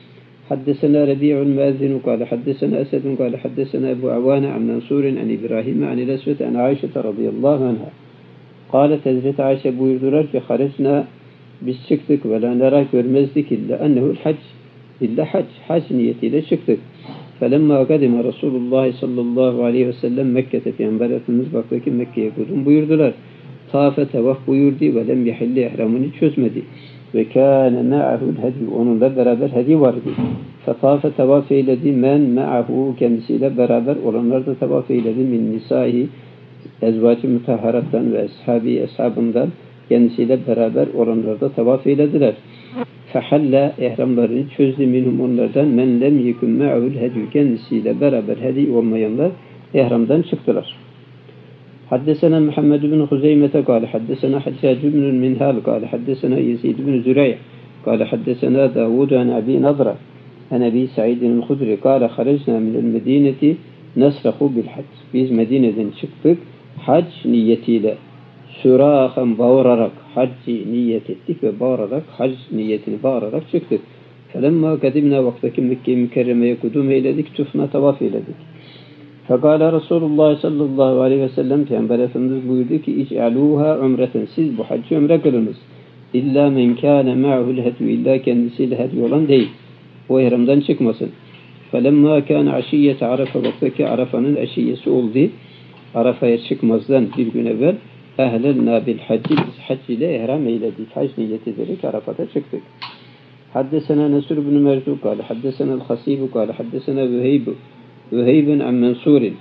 حدثنا ربيع المؤذن قال حدثنا أسد قال حدثنا أبو عوانة عن منصور عن إبراهيم عن الأسود عن عائشة رضي الله عنها قالت Hazreti Ayşe buyurdular ki haricna biz çıktık ve la nera görmezdik illa ennehu'l hac illa hac niyetiyle çıktık. Felemma kadime Resulullah sallallahu aleyhi ve sellem Mekke'te Peygamber Efendimiz baktı ki Mekke'ye kudum buyurdular. Tafe tevaf buyurdu ve lem yehilli ihramını çözmedi. Ve kâne ma'ahul hedi onunla beraber hedi vardı. Fetafe tevaf eyledi men ma'ahu kendisiyle beraber olanlar da tevaf eyledi min nisâhi ezvacı mütahharattan ve eshabından kendisiyle beraber olanlar da tevaf eylediler. Fehalla ihramlarını çözdü minhum onlardan men lem yekun ma'ahul hedi kendisiyle beraber hedi olmayanlar ihramdan çıktılar. حدثنا محمد بن خزيمة قال حدثنا حجاج بن المنهال قال حدثنا يزيد بن زريع قال حدثنا داود عن أبي نضرة عن أبي سعيد الخدري قال خرجنا من المدينة نسرخ بالحج biz Medine'den çıktık hac niyetiyle sürahan bağırarak hacci niyet ettik ve bağırarak hac niyetini bağırarak çıktık. Felemma kadimna vaktaki Mekke-i Mükerreme'ye kudum eyledik tufna tavaf eyledik. Fekâle Resulullah sallallahu aleyhi ve sellem Peygamber Efendimiz buyurdu ki İc'alûhâ umreten siz bu haccı ömre kılınız. İllâ men kâne ma'hul hedyu illa kendisiyle hedyu olan değil. O ihramdan çıkmasın. Felemmâ kâne aşiyyete Arafa vaktaki Arafa'nın aşiyyesi oldu. Arafa'ya çıkmazdan bir gün evvel ehlelnâ bil hacci biz hac ile ihram eyledik. Hac niyet ederek Arafat'a çıktık. Haddesena Nesr ibn Merzu kâle haddesena el-Hasibu kâle haddesena Vüheybun an Mansur'in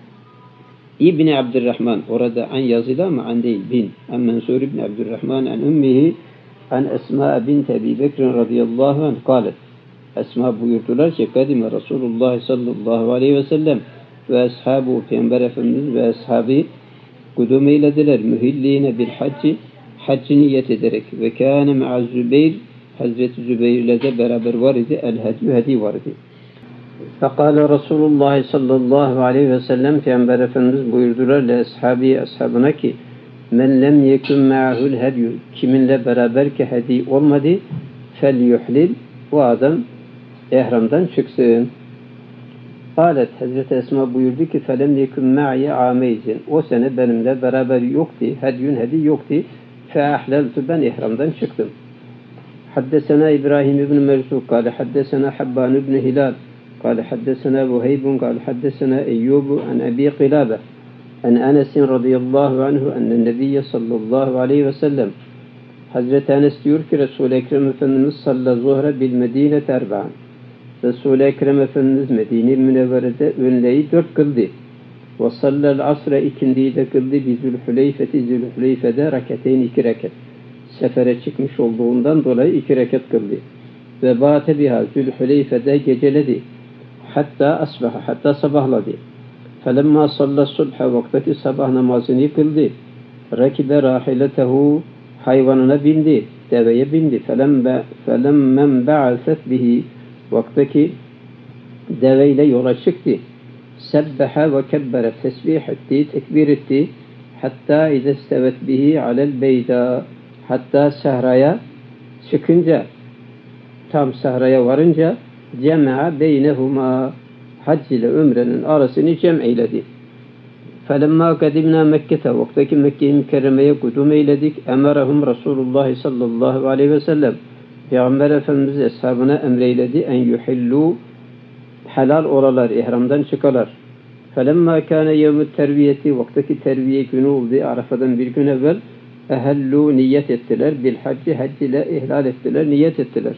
İbni Abdurrahman orada an yazılı ama an değil bin an Mansur ibn Abdurrahman an ummihi an Esma bint Ebi Bekir radıyallahu anh kâlet Esma buyurdular ki kadime Resulullah sallallahu aleyhi ve sellem ve ashabu Peygamber Efendimiz ve ashabı kudum eylediler mühilline bil haccı niyet ederek ve kâne ma'a Zübeyir Hazreti Zübeyir'le de beraber var idi el hedi var idi. Fekâle Resulullah sallallahu aleyhi ve sellem Peygamber Efendimiz buyurdular le ashabına ki men lem yekun ma'ahul hedyu kiminle beraber ki hedi olmadı fel yuhlil o adam ihramdan çıksın. Kâlet Hazreti Esma buyurdu ki felem yekun ma'i ameyzin o sene benimle beraber yoktu hedi yoktu fe ahleltu ben ihramdan çıktım. Haddesena İbrahim ibn Merzu kâle haddesena Habban ibn Hilal قال حدثنا وهيب قال حدثنا أيوب عن أبي قلابة عن أنس رضي الله عنه أن النبي صلى الله عليه وسلم Hazreti Enes diyor ki Resul-i Ekrem Efendimiz sallallahu zuhre bil Medine terba'an Resul-i Ekrem Efendimiz Medine-i Münevvere'de önleyi 4 kıldı. Ve sallal asre ikindiyi de kıldı bi Zülhüleyfe'de rakateyn 2 rekat. Sefere çıkmış olduğundan dolayı 2 rekat kıldı. Ve bâte biha Zülhüleyfe'de geceledi. Hatta sabahladı. Felemma salla subha vaktaki sabah namazını kıldı. Rakibe rahiletehu hayvanına bindi. Deveye bindi. Felemmen ba'aset bihi vaktaki deveyle yola çıktı. Sebbeha ve kebbere tesbih etti, tekbir etti. Hatta izestevet bihi alel beyda hatta sahraya çıkınca tam sahraya varınca cema'a beynehuma hac ile ömrenin arasını cem eyledi. Felemma kadimna Mekke'te vaktaki Mekke-i Mükerreme'ye kudum eyledik. Emerahum Resulullah sallallahu aleyhi ve sellem Peygamber Efendimiz eshabına emreyledi en yuhillu helal oralar ihramdan çıkalar. Felemma kâne yevmü terviyeti vaktaki terviye günü oldu. Arafa'dan bir gün evvel ehellu niyet ettiler. Bil hacci hac ile ihlal ettiler, niyet ettiler.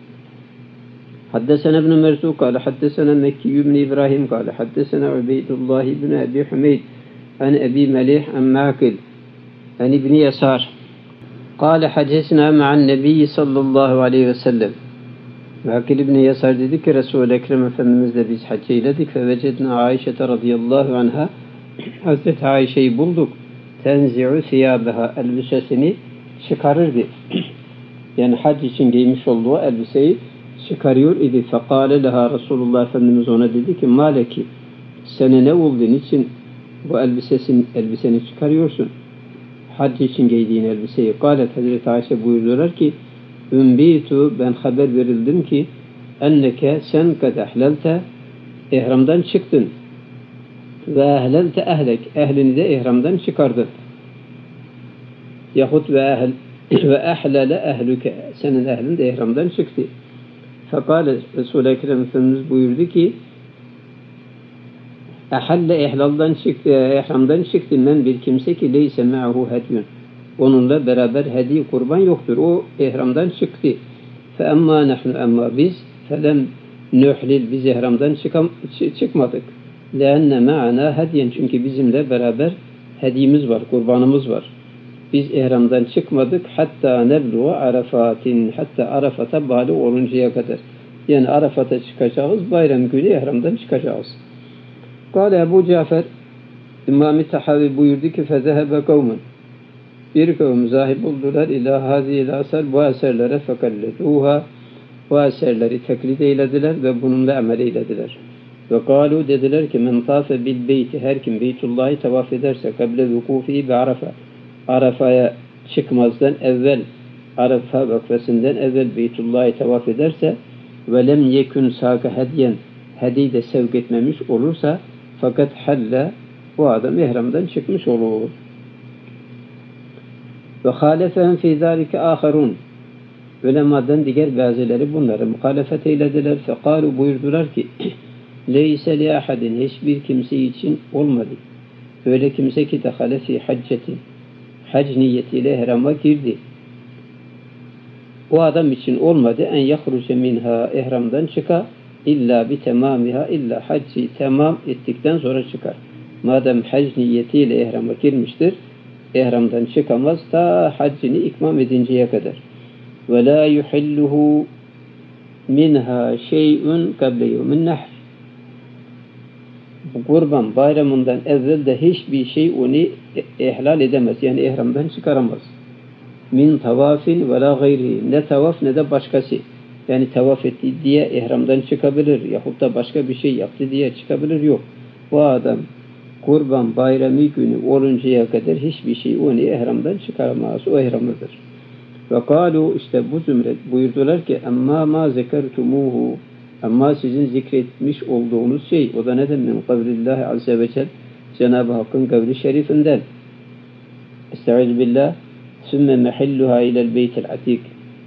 حدثنا ابن مرزوق قال حدثنا مكي بن إبراهيم قال حدثنا عبيد الله بن أبي حميد عن أبي مليح عن معقل عن ابن يسار قال حدثنا مع النبي صلى الله عليه وسلم Vakil İbni Yasar dedi ki Resul-i Ekrem Efendimizle biz hac eyledik. Fevecedna Ayşe radıyallahu anha, Hazreti Ayşe'yi bulduk. Tenzi'u siyabeha, elbisesini çıkarırdı. Yani hac için giymiş olduğu elbiseyi çıkarıyor idi. Fekale leha, Resulullah Efendimiz ona dedi ki maleki, sana ne oldu, niçin bu elbiseni çıkarıyorsun? Hac için giydiğin elbiseyi. Kâlet, Hazreti Ayşe buyurdular ki ümbitu, ben haber verildim ki enneke, sen kad ehlelte, ihramdan çıktın ve ehlelte ehlek, ehlini de ihramdan çıkardın. Yahut ve ehlele ehlüke, senin ehlin de ihramdan çıktı. Fekale, Resul-i Ekrem Efendimiz buyurdu ki ehalle, ihramdan çıktı men bir kimse ki leyse me'ahu hedyun, onunla beraber hediye kurban yoktur. O ihramdan çıktı. Fe emma nahnu, amma biz felem nuhlil, biz ihramdan çıkmadık. Leenne ma'ana hediyen, çünkü bizimle beraber hediyemiz var, kurbanımız var. Biz ihramdan çıkmadık hatta nebluğa arafatin, hatta Arafat'a bali oluncaya kadar. Yani Arafat'a çıkacağız, bayram günü ihramdan çıkacağız. Kâle Ebu Cafer, İmam-ı Tahavi buyurdu ki fezehebe kavmun, bir kavim zahib oldular ila hazîl asar, bu eserlere fekalleduha, bu eserleri taklit eylediler ve bununla amel eylediler. Ve kâlu, dediler ki men tâfe bil beyti, her kim Beytullah'ı tavaf ederse kable vukufi bi Arafa, Arafa'ya çıkmazdan evvel, Arafa vakfesinden evvel Beytullah'ı tavaf ederse ve lem yekun sâka hediyen, hediye de sevk etmemiş olursa fakat halle, bu adam ihramdan çıkmış olur. Ve halefehum fî zâlike âherûn, ulemadan diğer bazıları bunları muhalefet eylediler. Fekâlu, buyurdular ki leyse li ahadin, hiçbir kimse için olmadı. Öyle kimse ki dehale fî haccetin, hac niyetiyle ihrama girdi. O adam için olmadı en yahruce minha, ihramdan çıka illa bi temamiha, illa hacci tamam ettikten sonra çıkar. Madem hac niyetiyle ihrama girmiştir, ihramdan çıkamaz ta haccini ikmam edinceye kadar. Ve la yuhilluhu minha şey'un kable yevmin nahr. Bu kurban bayramından evvel de hiçbir şey onu ihlal edemez. Yani ihramdan çıkaramaz. Min tavafin ve la gayri. Ne tavaf ne de başkası. Yani tavaf etti diye ihramdan çıkabilir. Yahut da başka bir şey yaptı diye çıkabilir. Yok. Bu adam kurban bayramı günü oluncaya kadar hiçbir şey onu ihramdan çıkaramaz. O ihramlıdır. Ve kâlu, işte bu zümre buyurdular ki emmâ mâ zekertumuhu, ama sizin zikretmiş olduğunuz şey, o da neden? Min kavlillahi azze ve cel, Cenab-ı Hakk'ın kavli şerifinden. Estaizu billah, sümme mehilluha ilel beytil atik.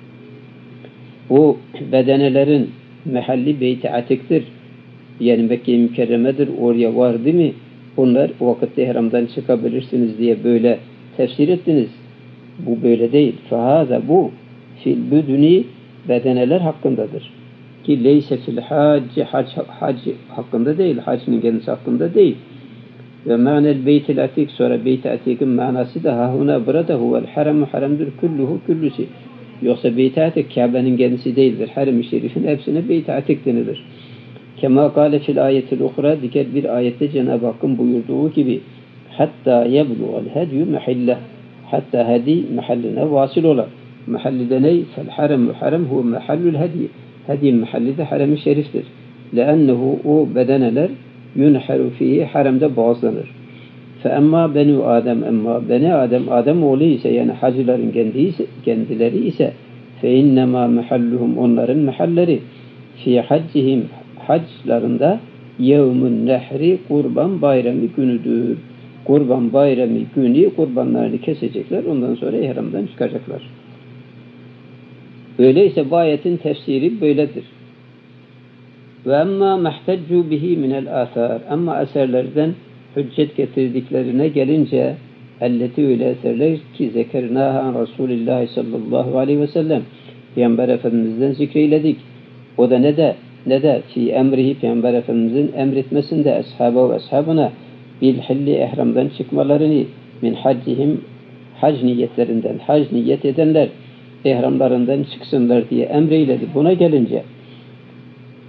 O bedenelerin mehalli beyt-i atiktir. Yani Mekke-i Mükerreme'dir, oraya var değil mi? Onlar o vakitte ihramdan çıkabilirsiniz diye böyle tefsir ettiniz. Bu böyle değil. Fehâze, bu fil büdüni, bedeneler hakkındadır. Ki leyse fil hacci, hac hakkında değil, hacının kendisi hakkında değil. Ve ma'nel beytil atik, sonra beyt-i atikin manası da hahuna burada huvel haremu, haramdır kulluhu, küllüsü. Yoksa beyt-i atik Kabe'nin kendisi değildir. Harem-i şerifin hepsine beyt-i atik denilir. Kema kâle fil ayetil ukhra, diğer bir ayette Cenab-ı Hakk'ın buyurduğu gibi hatta yebluğal hedyü mehillah, hatta hedi mahalline vasıl ola. Mahallide ney? Fel haremu, harem huve mahallül hedi. Hedi mahalli de harem-i şeriftir. Lennehu, o bedeneler yunheru fihi, haremde boğazlanır. Fe emma benu Adem, emma beni Adem, Adem oğlu ise, yani hacıların kendileri ise fe innema mehalluhum, onların mehalleri fi haccihim, haclarında yevmun nehri, kurban bayramı günüdür. Kurban bayramı günü kurbanlarını kesecekler, ondan sonra ihramdan çıkacaklar. Öyleyse bu ayetin tefsiri böyledir. Ve emma mehteccu bihi minel athar, ama eserlerden hüccet getirdiklerine gelince elleti, öyle eserler ki zekernaha Resulullah sallallahu aleyhi ve sellem, Peygamber Efendimiz'den zikreyledik. O da ne de fi emrihi, Peygamber Efendimiz'in emretmesinde ashaba ve ashabına bil hilli, ihramdan çıkmalarını, min haccihim, hac niyetlerinden, hac niyet edenler ihramlarından çıksınlar diye emreyledi. Buna gelince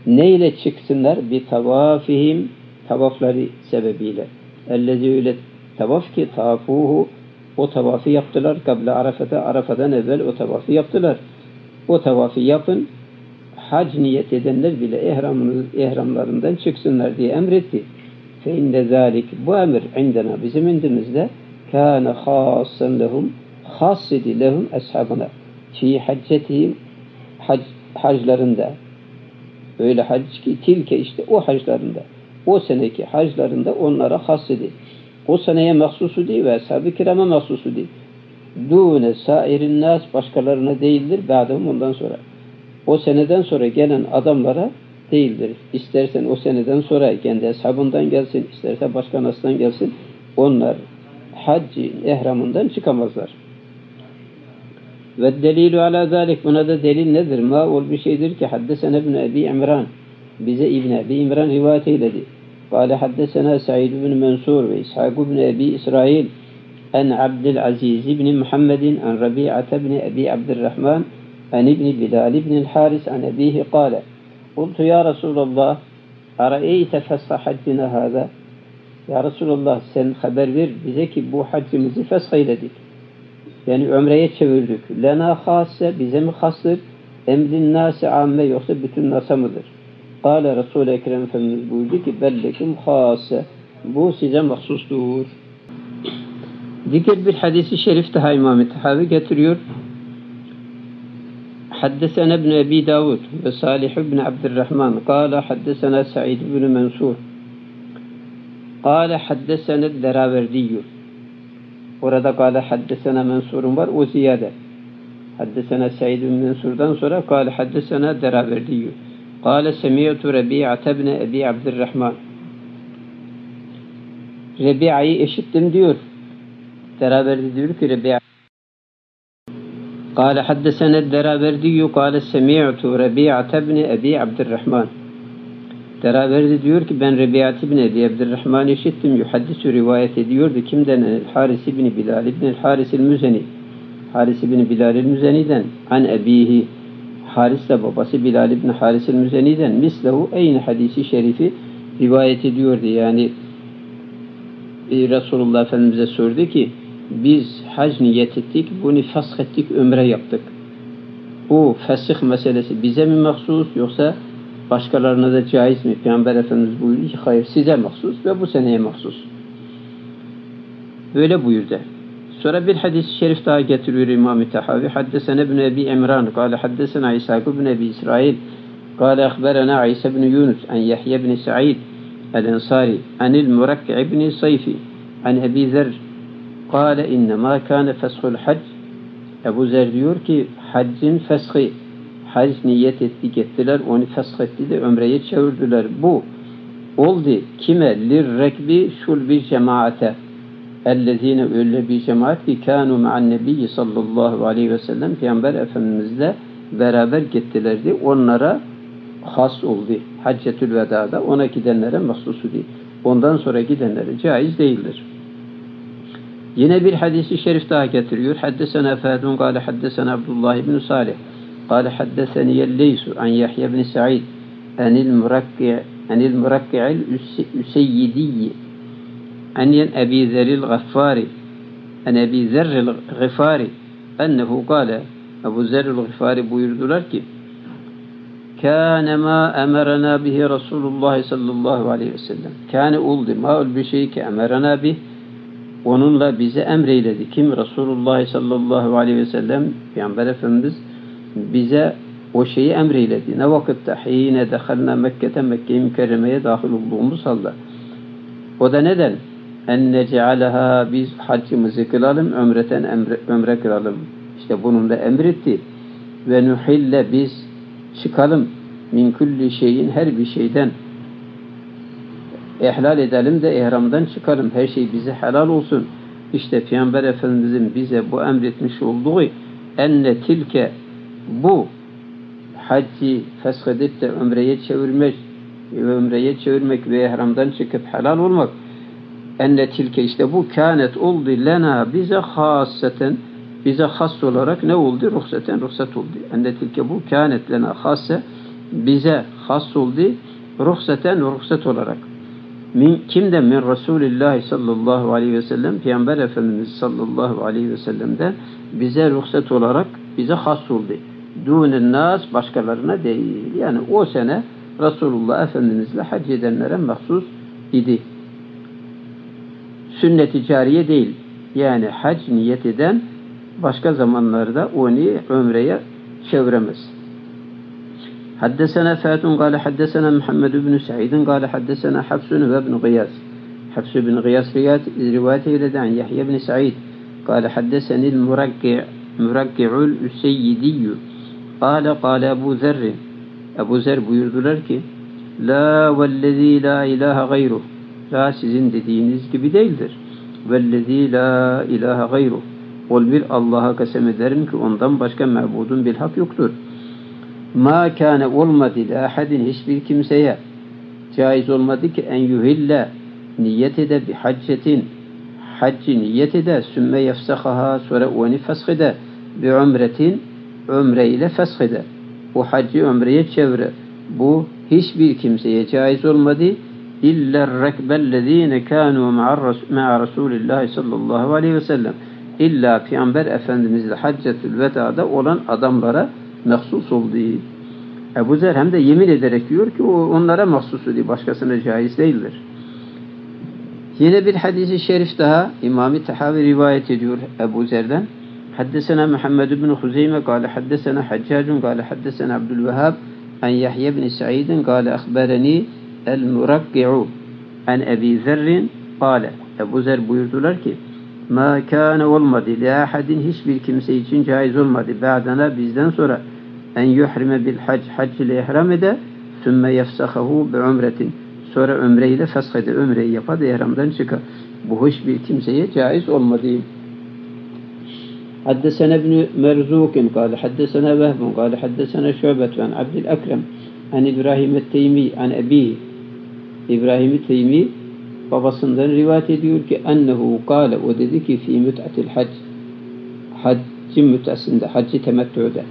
Neyle çıksınlar? Bir tavafihim, tavafları sebebiyle. Ellezi öyle tavaf ki tafuhu, o tavafı yaptılar. Kabla Arafat'a, Arafat'tan evvel o tavafı yaptılar. O tavafı yapın, hac niyet edenler bile ihramlarından çıksınlar diye emretti. Fe inne zalik, bu emir indena, bizim indimizde kâne hâsen lehum, hâssedi lehum eshabına fi haccetihim, haclarında, öyle hac ki tilke, işte o haclarında, o seneki haclarında onlara hâssedi. O seneye mahsusu değil ve ashab-ı kirama mahsusu değil. Dûne sairin nas, başkalarına değildir. Ba'dahum, ondan sonra. O seneden sonra gelen adamlara değildir. İstersen o seneden sonra kendi ashabından gelsin, isterse başka nasından gelsin, onlar haccın ihramından çıkamazlar. Ve delilü ala zalik, buna da delil nedir? Ma ol bir şeydir ki haddesene ibn Ebi İmran, bize İbn Ebi İmran rivayet eyledi. Kâle haddesena Sa'id ibn Mansur ve İshak ibn Ebi İsrail en Abdülaziz ibn Muhammedin en Rabi'at ibn Ebi Abdurrahman en ibn Bilal ibn Haris en ebihi kâle Kultu ya Resulallah ara'eyte fesha haccina hâzâ. Ya Resulallah, sen haber ver bize ki bu haccımızı fesha eyledik. Yani ömreye çevirdik. Lena hâsse, bize mi hastır? Emlin nâsi âmme, yoksa bütün nasa mıdır? Kâle Resul-i Ekrem Efendimiz buyurdu ki bellekum hâsse, bu size mahsustur. Diğer bir hadisi şerif daha İmam-ı Tahavi getiriyor. Haddesena ibn Ebi Davud ve Salih ibn Abdurrahman kâle haddesena Sa'id ibn Mansur kâle haddesena Deraverdiyyü. Orada kâle haddesena Mansur'un var, o ziyade. Haddesena Sa'id ibn Mansur'dan sonra kâle haddesena Deraverdiyyü. Kâle semi'tu Rabi'at ibn Ebi Abdurrahman. Rabi'a'yı eşittim diyor. Deraverdi diyor ki Rabi'a. Kâle haddesena Deraverdiyyü kâle semi'tu Rabi'at ibn Ebi Abdurrahman. Deraverdi diyor ki ben Rabi'at ibn Ebi Abdurrahman işittim. Yuhaddisu, rivayet ediyordu. Kimden? Haris ibn Bilal ibn Haris el-Müzeni. Haris ibn Bilal el-Müzeni'den an ebihi. Haris de babası Bilal ibn Haris el-Müzeni'den mislehu aynı hadisi şerifi rivayet ediyordu. Yani Resulullah Efendimiz'e sordu ki biz hac niyet ettik, bunu fesh ettik, ömre yaptık. Bu fesih meselesi bize mi mahsus yoksa başkalarına da caiz mi? Peygamber Efendimiz buyurdu ki hayır, size mahsus ve bu seneye mahsus. Böyle buyurdu. Sonra bir hadis-i şerif daha getiriyor İmam-ı Tahavi. Haddesena ibn Ebi İmran kâle haddesena İshak ibn Ebi İsrail kâle akhberena İsa ibn Yunus en Yahya ibn Sa'id el-Ensari anil Murakki ibn Sayfi an Ebi Zer kâle innemâ kâne feshul hac. Ebu Zer diyor ki haccın feshi, hac niyet ettiler, onu fesh etti de ömreye çevirdiler. Bu oldu kime? Lirrekbi şul bir cemaate. Ellezine, öyle bir cemaat ki kânu ma'an nebiyyi sallallahu aleyhi ve sellem, Peygamber Efendimizle beraber gittilerdi. Onlara has oldu. Haccetül vedada ona gidenlere mahsusu değil. Ondan sonra gidenlere caiz değildir. Yine bir hadisi şerif daha getiriyor. Haddesena Fadun kâle haddesena Abdullah ibn Salih kâle haddeseni yelleysu an Yahya ibn Sa'id anil murakki'il üseyyidiyyi an Ebi Zer'il Gıffari an Ebi Zer'il Gıffari ennehu kâle, Ebu Zer'il Gıffari buyurdular ki kâne mâ emerena bihi Resulullah sallallahu aleyhi ve sellem. Kâne oldu mâ bir şey ki emerena bih, onunla bize emreyledi. Kim? Resulullah sallallahu aleyhi ve sellem, Peygamber Efendimiz bize o şeyi emreyledi. Ne vakitte? Hîne dehalna Mekke'te, Mekke-i Mükerreme'ye dahil olduğumuz halde. O da neden? En nec'aleha, biz haccımızı kılalım, ömre kılalım. İşte bununla emretti. Ve nuhille, biz çıkalım min kulli şeyin, her bir şeyden ihlal edelim de ihramdan çıkalım. Her şey bize helal olsun. İşte Peygamber Efendimizin bize bu emretmiş olduğu enne tilke, bu haccı feshedip de ömreye çevirmek ve ihramdan çıkıp helal olmak, enne tilke, işte bu kânet oldu lena, bize hasseten, bize has olarak ne oldu? Ruhsat oldu. Enne tilke, bu kânet lena hasse, bize has oldu ruhsat olarak. Kimden? Min Resulullah sallallahu aleyhi ve sellem, Peygamber Efendimiz sallallahu aleyhi ve sellem'den bize ruhsat olarak bize has oldu. Dûnen nas, başkalarına değil. Yani o sene Resulullah Efendimizle hac edenlere mahsus idi. Sünnet-i cariye değil. Yani hac niyet eden başka zamanlarda onu ömreye çeviremez. Haddesena Fatun قال حدثنا محمد بن سعيد قال حدثنا حفص وابن غياث حفص بن غياث رواية إلى عن يحيى بن سعيد قال حدثني المرقع السيدي قال Ebu Zer buyurdular ki La vellezî la ilahe gayruh, la sizin dediğiniz gibi değildir. Vellezî la ilahe gayruh, ol bir Allah'a kasem ederim ki ondan başka mebudun bil hak yoktur. Ma kâne olmadı la ahadin, hiçbir kimseye caiz olmadı ki en yuhille, niyet ede bi haccetin, haccı niyet ede, sümme yefsakaha, sonra onu feshede, bi umretin, ömre ile feshede, bu haccı ömreye çevre. Bu hiçbir kimseye caiz olmadı. İlla rekbellezine kânû ma'a Resulillah sallallahu aleyhi ve sellem. İlla Peygamber Efendimizle haccetül vedada olan adamlara mahsus oldu. Ebu Zer hem de yemin ederek diyor ki o onlara mahsus değil, başkasına caiz değildir. Yine bir hadis-i şerif daha İmam-ı Tahavi rivayet ediyor Ebu Zer'den. Haddesena Muhammed ibn Huzeyme kâle haddesena Haccacun kâle haddesena Abdülvehhab an Yahya ibn Sa'idin kâle akhbereni el-Murakki'u an Ebi Zerrin kâle. Ebu Zer buyurdular ki ma kâne olmadı li ahadin, hiçbir kimse için caiz olmadı ba'dana, bizden sonra en yuhrime bil hac ile ihram ede, sümme yefsahahu bi umretin, sonra ömreyle feshede, ömreyi yapar da ihramdan çıkar. Bu hiçbir kimseye caiz olmadı. Haddesena ibn Merzukin kâle haddesena Vehbun kâle haddesena Şu'betü an Abdülekrem an İbrahim Teymi an Ebihi. İbrahim Teymi babasından rivayet ediyor ki ennehu kâle, o dedi ki fi müt'atil hac, haccın müt'asında, haccı temettü'de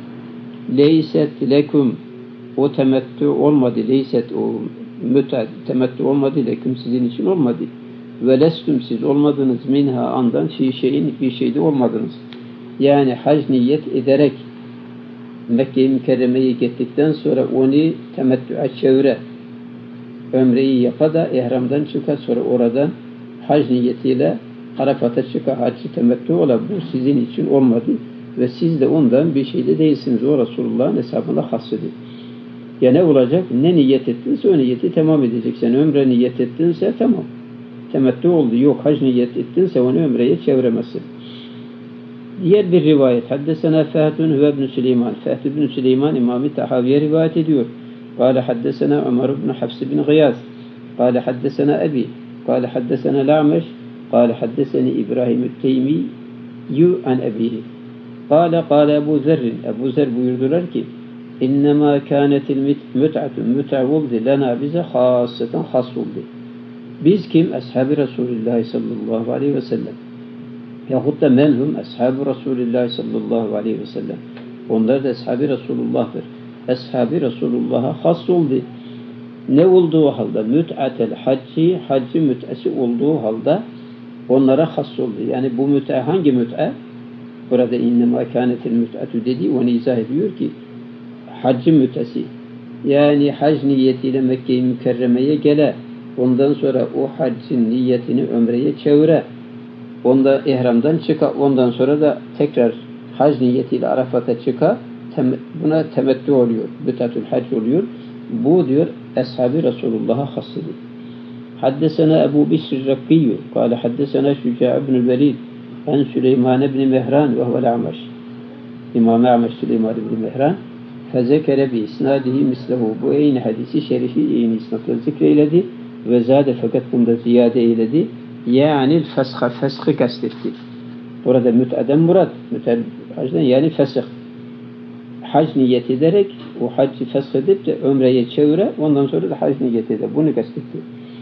leyset lekum, o temettü olmadı, leyset o temettü olmadı, leküm sizin için olmadı, ve lestüm siz olmadınız, minha andan fi şeyin, bir şeyde olmadınız. Yani hac niyet ederek Mekke-i Mükerreme'ye gittikten sonra onu temettü'e çevire, ömreyi yapa da ihramdan çıkar, sonra oradan hac niyetiyle Arafat'a çıkar, haccı temettü ola, bu sizin için olmadı ve siz de ondan bir şeyde değilsiniz. O Resulullah'ın hesabına hassedin. Ya ne olacak? Ne niyet ettinse o niyeti tamam edeceksin. Ömre niyet ettinse tamam, temettü oldu. Yok, hac niyet ettinse onu ömreye çeviremezsin. Diğer bir rivayet. Haddesena Fahtun ve ibn Süleyman. Faht ibn Süleyman İmam-ı Tahaviye rivayet ediyor. Kâle haddesena Ömer ibn Hafs ibn Gıyas. Kâle haddesena Ebi. Kâle haddesena La'meş. Kâle haddeseni İbrahim Teymiyyü an Ebihi. Kâle Ebu Zerrin. Ebu Zer buyurdular ki İnnemâ kânetil müt'atun, müt'a oldu lena, bize hasseten has oldu. Biz kim? Ashab-ı Resulullah sallallahu aleyhi ve sellem. Yahut da menhum ashab-ı Resulullah sallallahu aleyhi ve sellem. Onlar da ashab-ı Resulullah'tır. Ashab-ı Resulullah'a has oldu. Ne olduğu halde? Müt'atel hacci, haccı müt'esi olduğu halde onlara has oldu. Yani bu müt'a hangi müt'a? Burada innemâ kânetil müt'atü dediği onu izah ediyor ki haccı müt'esi. Yani hac niyetiyle Mekke-i Mükerreme'ye gele, ondan sonra o haccın niyetini ömreye çevire, onda ihramdan çıka, ondan sonra da tekrar hac niyetiyle Arafat'a çıka, buna temettü oluyor, müt'atül hac oluyor. Bu diyor ashab-ı Resulullah'a hasıdır. Haddesena Ebu Bisr Rakkiyyü kâle haddesena Şüca' ibn-ül Velid en Süleyman ibn Mehran ve huvel A'meş. İmam-ı A'meş Süleyman ibn Mehran fezekere bi isnadihi mislehu, bu aynı hadisi şerifi aynı isnatla zikreyledi ve zade, fakat bunda ziyade eyledi. Yani feshı kastetti. Orada müt'aden murad, hacdan yani fesih. Hac niyet ederek o haccı feshedip de ömreye çevire, ondan sonra da hac niyet eder. Bunu kastetti.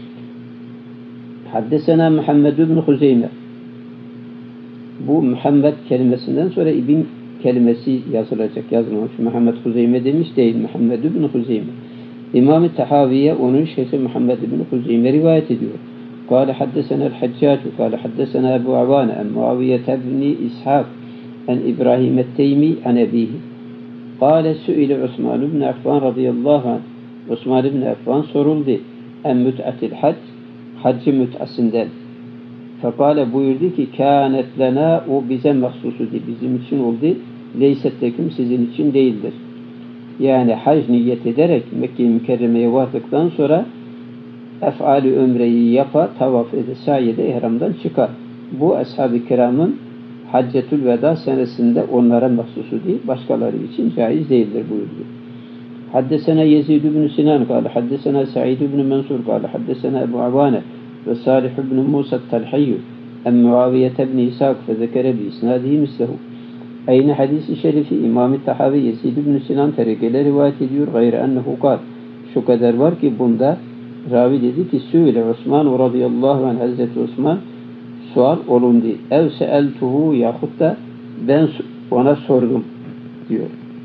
Haddesena Muhammed ibn Huzeyme. Bu Muhammed kelimesinden sonra İbn kelimesi yazılmamış. Muhammed Huzeyme demiş değil, Muhammed ibn Huzeyme. İmam-ı Tahaviye onun Şeyhi Muhammed ibn Huzeyme rivayet ediyor. قال حدثنا الحجاج قال حدثنا أبو عوانة عن معاوية بن إسحاق عن إبراهيم التيمي عن أبيه قال سئل عثمان بن عفان رضي الله عنه Osman ibn Affan soruldu. En müt'atil hac, haccı müt'asından. Fekale buyurdu ki, kânet lena, o bize mahsusudu, bizim için oldu. Leyset leküm, sizin için değildir. Yani hac niyet ederek Mekke-i Mükerreme'ye vardıktan sonra ef'al-i ömreyi yapa, tavaf ede, sayede ihramdan çıkar. Bu ashab-ı kiramın Haccetül Veda senesinde onlara mahsusu değil, başkaları için caiz değildir buyurdu. Haddesena Yezid ibn Sinan قال حدثنا سعيد بن منصور قال حدثنا أبو عوانة وصالح بن موسى الطلحي عن معاوية بن إسحاق فذكر بإسناده مثله. Aynı hadis-i şerifi İmam-ı Tahavi Yezid ibn Sinan terekeyle rivayet ediyor. Gayrı ennehu kal. Şu kadar var ki bunda ravi dedi ki Sü'yle Osman radıyallahu anh Hazreti Osman sual olundu. Ev seeltuhu yahut da ben ona sordum diyor.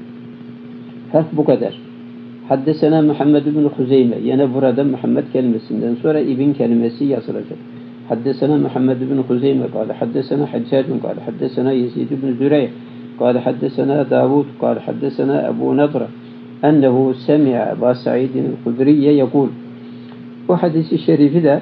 Bu kadar. Haddesena Muhammed ibn Huzeyme. Yine burada Muhammed kelimesinden sonra İbn kelimesi yazılacak. Haddesena Muhammed ibn Huzeyme. Kâle haddesena Haccacun. Kâle haddesena Yezid ibn Züreyh. Kâle haddesena Davud. Kâle haddesena Ebu Nadra. Ennehu semi'a Eba Sa'idin Hudriye yekul. Bu hadisi şerifi de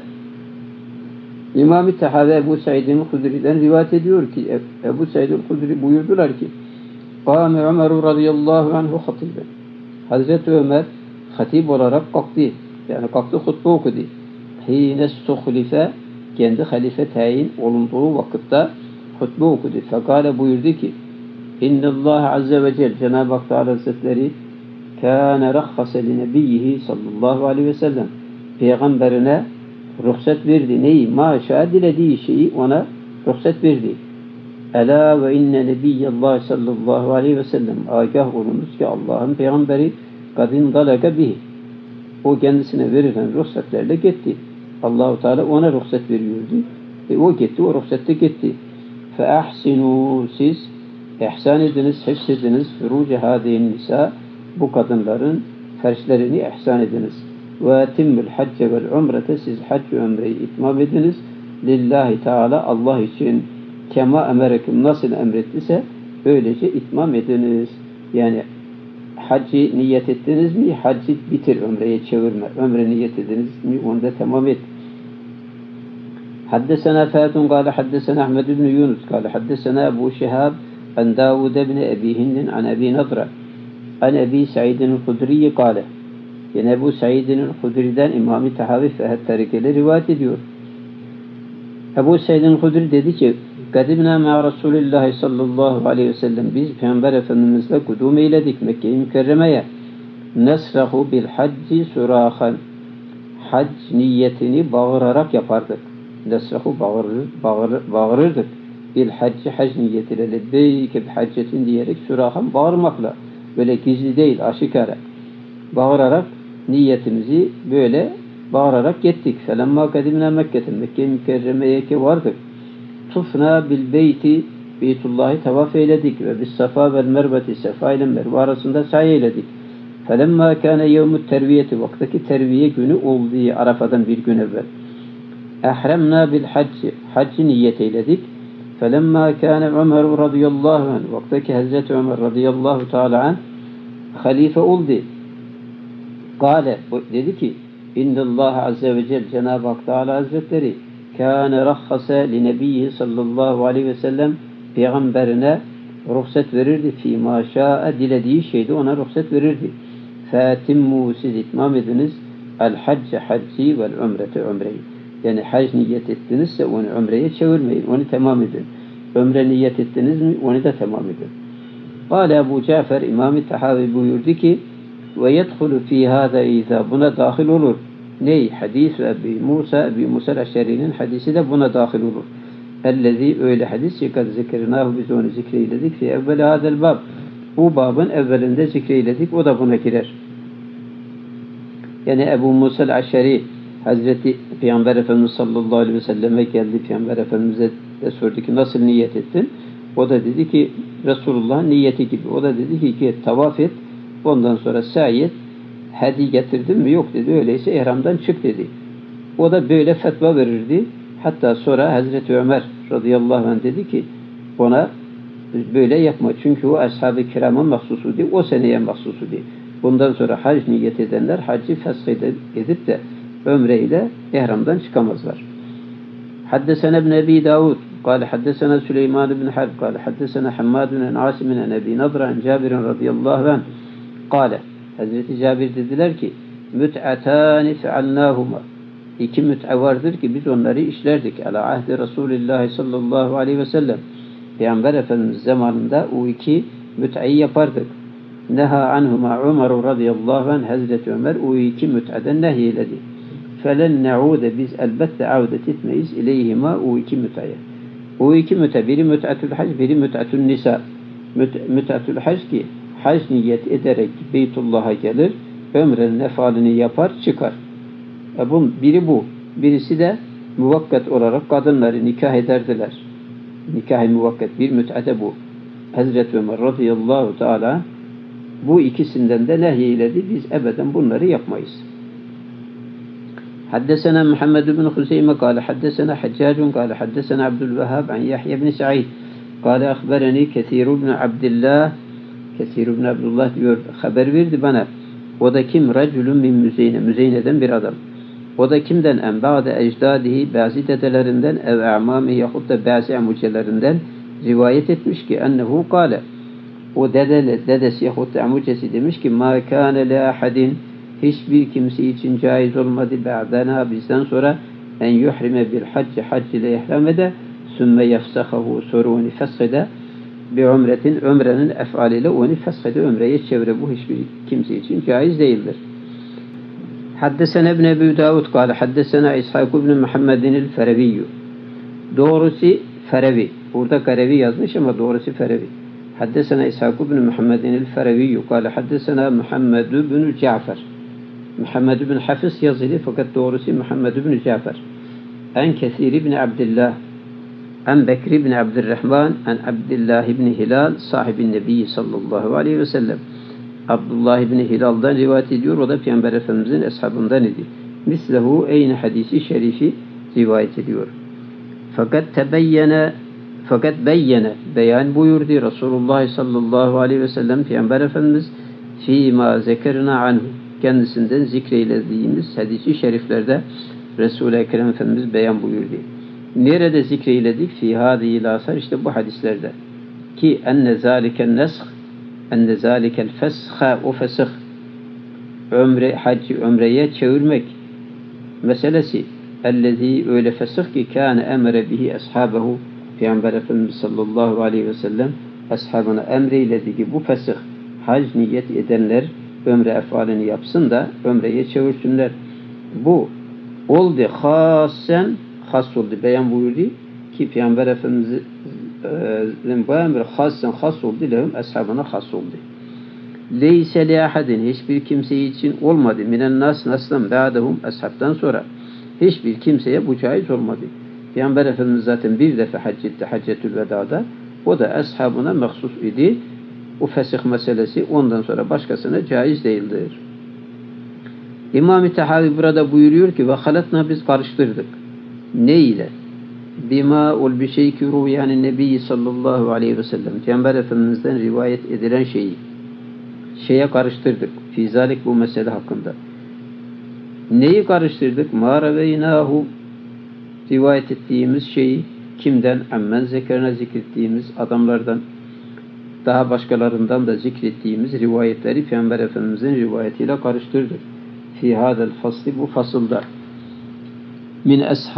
İmam-ı Tahavi Ebu Sa'idin Hudri'den rivayet ediyor ki Ebu Sa'idin Hudri buyurdular ki Kâme Ömer radıyallahu anhu hatiben. Hazreti Ömer hatip olarak kalktı. Yani kalktı hutbe okudu. Hîne stuhlife kendi halife tayin olunduğu vakitte hutbe okudu. Fekale buyurdu ki İnnallâhe azze ve celle Cenab-ı Hak Teala Hazretleri kâne rahhase li nebiyyihi sallallahu aleyhi ve sellem peygamberine ruhsat verdi. Neyi? Maşa dilediği şeyi ona ruhsat verdi. Ela ve inne nebiyyallah sallallahu aleyhi ve sellem agah olunuz ki Allah'ın peygamberi kadın dalaga bihi. O kendisine verilen ruhsatlerle gitti. Allah-u Teala ona ruhsat veriyordu. O gitti, o ruhsatte gitti. Fe ahsinu siz ihsan ediniz, hifzediniz furuce hâdeyn nisa bu kadınların ferçlerini ihsan ediniz. Ve timmül hacce vel umrete siz hac ve umreyi itmam ediniz. Lillahi Teala Allah için kema emerekum nasıl emrettiyse böylece itmam ediniz. Yani haccı niyet ettiniz mi? Haccı bitir, ömreye çevirme. Ömre niyet ediniz mi? Onu da tamam et. Haddesena Fâtun kâle haddesena Ahmed ibn Yunus kâle haddesena Ebu Şihab an Davud ibn Ebi Hindin an Ebi Nadra an Ebi Sa'idin Hudriye kâle. Yine Ebu Sa'idin Hudri'den İmam-ı Tahavi Fehed tarikeyle rivayet ediyor. Ebu Sa'idin Hudri dedi ki Kadimna ma Resulullah sallallahu aleyhi ve sellem biz Peygamber Efendimizle kudum eyledik Mekke-i Mükerreme'ye. Nesrahu bil hacci surahan. Hac niyetini bağırarak yapardık. Nesrahu bağırırdık. Bil hacci hac niyetiyle lebbeyke bi haccetin diyerek surahan bağırmakla. Böyle gizli değil, aşikare. Bağırarak niyetimizi böyle bağırarak gittik. Felemma kadimna Mekke'ten Mekke-i Mükerreme'ye vardık. Tufna bil beyti Beytullah'ı tavaf eyledik ve bis safa vel merveti safa ile merve arasında sahi eyledik. Felemma kâne yevmut terviyeti vaktaki terviye günü olduğu Arafa'dan bir gün evvel. Ehremna bil hacci haccı niyet eyledik. Felemma kâne Ömer radıyallahu anh vaktaki Hazreti Ömer radıyallahu teala anh halife oldu. Kâle dedi ki İnnallâhe azze ve celle Cenab-ı Hak Teala Hazretleri kâne rahhase li nebiyyi sallallahu aleyhi ve sellem peygamberine ruhsat verirdi. Fîmâ şâ'e dilediği şeyde ona ruhsat verirdi. Fâtimmû siz itmam ediniz el hacce hacci vel umrete umreyi. Yani hac niyet ettinizse onu umreye çevirmeyin. Onu tamam edin. Umre niyet ettiniz mi onu da tamam edin. Kâle Ebu Cafer İmam-ı Tahavi buyurdu ki ve yedhulu fî hâzâ izâ buna dahil olur. Ney? Hadis-i Ebi Musa el-Eşşeri'nin hadisi de buna dahil olur. Ellezî öyle hadis ki kad zikrinahu biz onu zikreyledik fi evveli hâzel bab. Bu babın evvelinde zikreyledik. O da buna girer. Yani Ebu Musa el-Eşşeri Hazreti Peygamber Efendimiz sallallahu aleyhi ve selleme geldi. Peygamber Efendimiz'e de sordu ki nasıl niyet ettin? O da dedi ki Resulullah'ın niyeti gibi. O da dedi ki tavaf et, ondan sonra sa'i et. Hediye getirdin mi? Yok dedi. Öyleyse ihramdan çık dedi. O da böyle fetva verirdi. Hatta sonra Hazreti Ömer radıyallahu anh dedi ki ona böyle yapma. Çünkü o ashab-ı kiramın mahsusu değil. O seneye mahsusu değil. Bundan sonra hac niyet edenler hacı fesh edip de ömreyle ihramdan çıkamazlar. Haddesena ibn Ebi Davud قال حدثنا سليمان بن حرب قال حدثنا حماد بن عاصم بن أبي نضرة عن جابر رضي الله عنه قال Hazreti Cabir dediler ki müt'atani fealnâhuma iki müt'e vardır ki biz onları işlerdik. Ala ahdi Resulullah sallallahu aleyhi ve sellem Peygamber Efendimiz zamanında o iki müt'eyi yapardık. Neha anhuma Ömer radıyallahu anh Hazreti Ömer o iki müt'eden nehyeledi. Felen ne'ude biz elbette avdet etmeyiz ileyhima o iki müt'eye. O iki müt'e biri müt'atül hac biri müt'atül nisa. Müt'atül hac ki hac niyet ederek Beytullah'a gelir, ömrenin efalini yapar, çıkar. Biri bu. Birisi de muvakkat olarak kadınları nikah ederdiler. Nikah-ı muvakkat. Bir müt'ate bu. Hazreti Ömer radıyallahu teala bu ikisinden de nehyeledi. Biz ebeden bunları yapmayız. Haddesena Muhammed bin Hüseyme kâle haddesena Haccacun kâle haddesena Abdülvehhab an Yahya bin Sa'id kâle akhbereni Kethîr ibn Abdillah Kethîr ibn Abdullah diyor, haber verdi bana. O da kim? Reculun min Müzeyne. Müzeyne'den bir adam. O da kimden? En ba'de ecdadihi bazı dedelerinden ev a'mami yahut da bazı amucelerinden rivayet etmiş ki ennehu kâle o dedesi yahut da amucesi demiş ki ma kâne le ahadin hiçbir kimse için caiz olmadı ba'dena bizden sonra en yuhrime bil hac ile ihram ede sümme yefsahahu sonra onu feshede bir ömrenin efaliyle onu feshede ömreye çevre bu hiçbir kimse için caiz değildir. Haddesena İbn Ebi Davud kâle haddesena İshak ibn Muhammedin el-Fereviyyü. Doğrusu Ferevi. Burada Garevi yazmış ama doğrusu Ferevi. Haddesena İshak ibn Muhammedin el-Fereviyyü kâle haddesena Muhammed ibn Cafer. Muhammed ibn Hafız yazılı fakat doğrusu Muhammed ibn Cafer. En Kethîr ibn Abdillah en Bekir ibn Abdurrahman en Abdullah ibn Hilal sahibin Nebi sallallahu aleyhi ve sellem. Abdullah ibn Hilal'dan rivayet ediyor. O da Peygamber Efendimizin eshabından idi. Mislehu eyni hadisi şerifi rivayet ediyor. Fakat beyan buyurdu Resulullah sallallahu aleyhi ve sellem Peygamber Efendimiz fîmâ zekerna anhu kendisinden zikreylediğimiz hadisi şeriflerde Resul-i Ekrem Efendimiz beyan buyurdu. Nerede zikreyledik? Fî hâdî lâsar işte bu hadislerde. Ki enne zâliken nesх enne zâlikel fesha o fesih haccı ömreye çevirmek meselesi ellezî öyle fesih ki kâne emre bihi ashabehu Peygamber Efendimiz sallallahu aleyhi ve sellem ashabına emreyledi ki bu fesih hac niyet edenler ömre efalini yapsın da ömreye çevirsinler. Bu oldu has oldu. Beyan buyurdu ki Peygamber Efendimiz'in bu emri has oldu. Lehum ashabına has oldu. Leyse li ahadin hiçbir kimse için olmadı. Minen naslan ba'dahum ashabtan sonra hiçbir kimseye bu caiz olmadı. Peygamber Efendimiz zaten bir defa hac etti Haccetül Veda'da. O da ashabına mahsus idi. O fesih meselesi ondan sonra başkasına caiz değildir. İmam-ı Tahavi burada buyuruyor ki ve halatna biz karıştırdık. Ne ile? Bima ol bir şey ki yani Nebi sallallahu aleyhi ve sellem Peygamber Efendimiz'den rivayet edilen şeye karıştırdık. Fizalik bu mesele hakkında. Neyi karıştırdık? Ma reveynahu rivayet ettiğimiz şeyi kimden? Ammen zekerine zikrettiğimiz adamlardan daha başkalarından da zikrettiğimiz rivayetleri Peygamber Efendimiz'in rivayetiyle karıştırdık. Fi hadel fasli bu fasılda min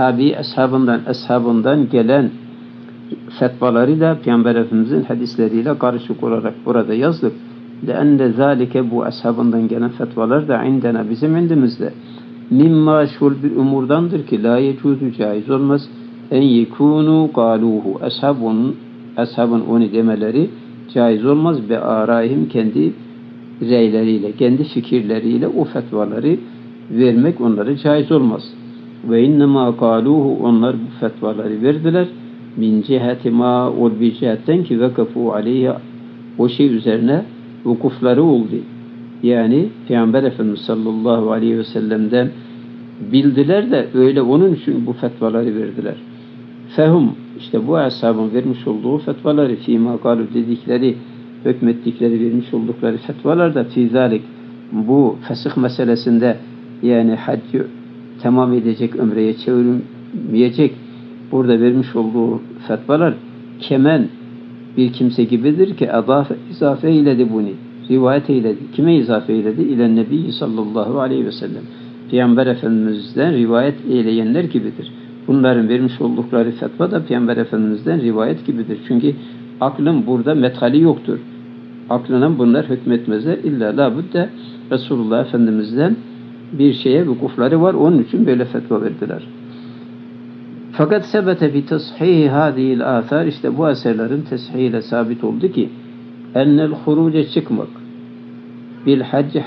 ashabından gelen fetvaları da Peygamber Efendimiz'in hadisleriyle karışık olarak burada yazdık. Leenne zâlike bu ashabından gelen fetvalar da indena bizim indimizde mimma şul bir umurdandır ki la yecuzu caiz olmaz en yekunu galuhu ashabın onu demeleri caiz olmaz be arahim kendi reyleriyle, kendi fikirleriyle o fetvaları vermek onlara caiz olmaz. Ve innema kaluhu onlar bu fetvaları verdiler. min ciheti ma ol bir cihetten ki vekafu aleyhi o şey üzerine vukufları oldu. Yani Peygamber Efendimiz sallallahu aleyhi ve sellem'den bildiler de öyle onun için bu fetvaları verdiler. Fehum işte bu ashabın vermiş olduğu fetvaları fîmâ galu dedikleri hükmettikleri vermiş oldukları fetvalarda fî zâlik bu fesih meselesinde yani haccı tamam edecek, ömreye çevirmeyecek burada vermiş olduğu fetvalar kemen bir kimse gibidir ki izafe eyledi bunu. Rivayet eyledi. Kime izafe eyledi? İlen Nebi sallallahu aleyhi ve sellem. Peygamber Efendimiz'den rivayet eyleyenler gibidir. Bunların vermiş oldukları fetva da Peygamber Efendimiz'den rivayet gibidir. Çünkü aklın burada methali yoktur. Aklına bunlar hükmetmezler. İlla labudde Resulullah Efendimiz'den bir şeye vukufları var. Onun için böyle fetva verdiler. Fakat sebete bi tashih hadihil athar işte bu eserlerin teshihiyle sabit oldu ki ennel huruce çıkmak bil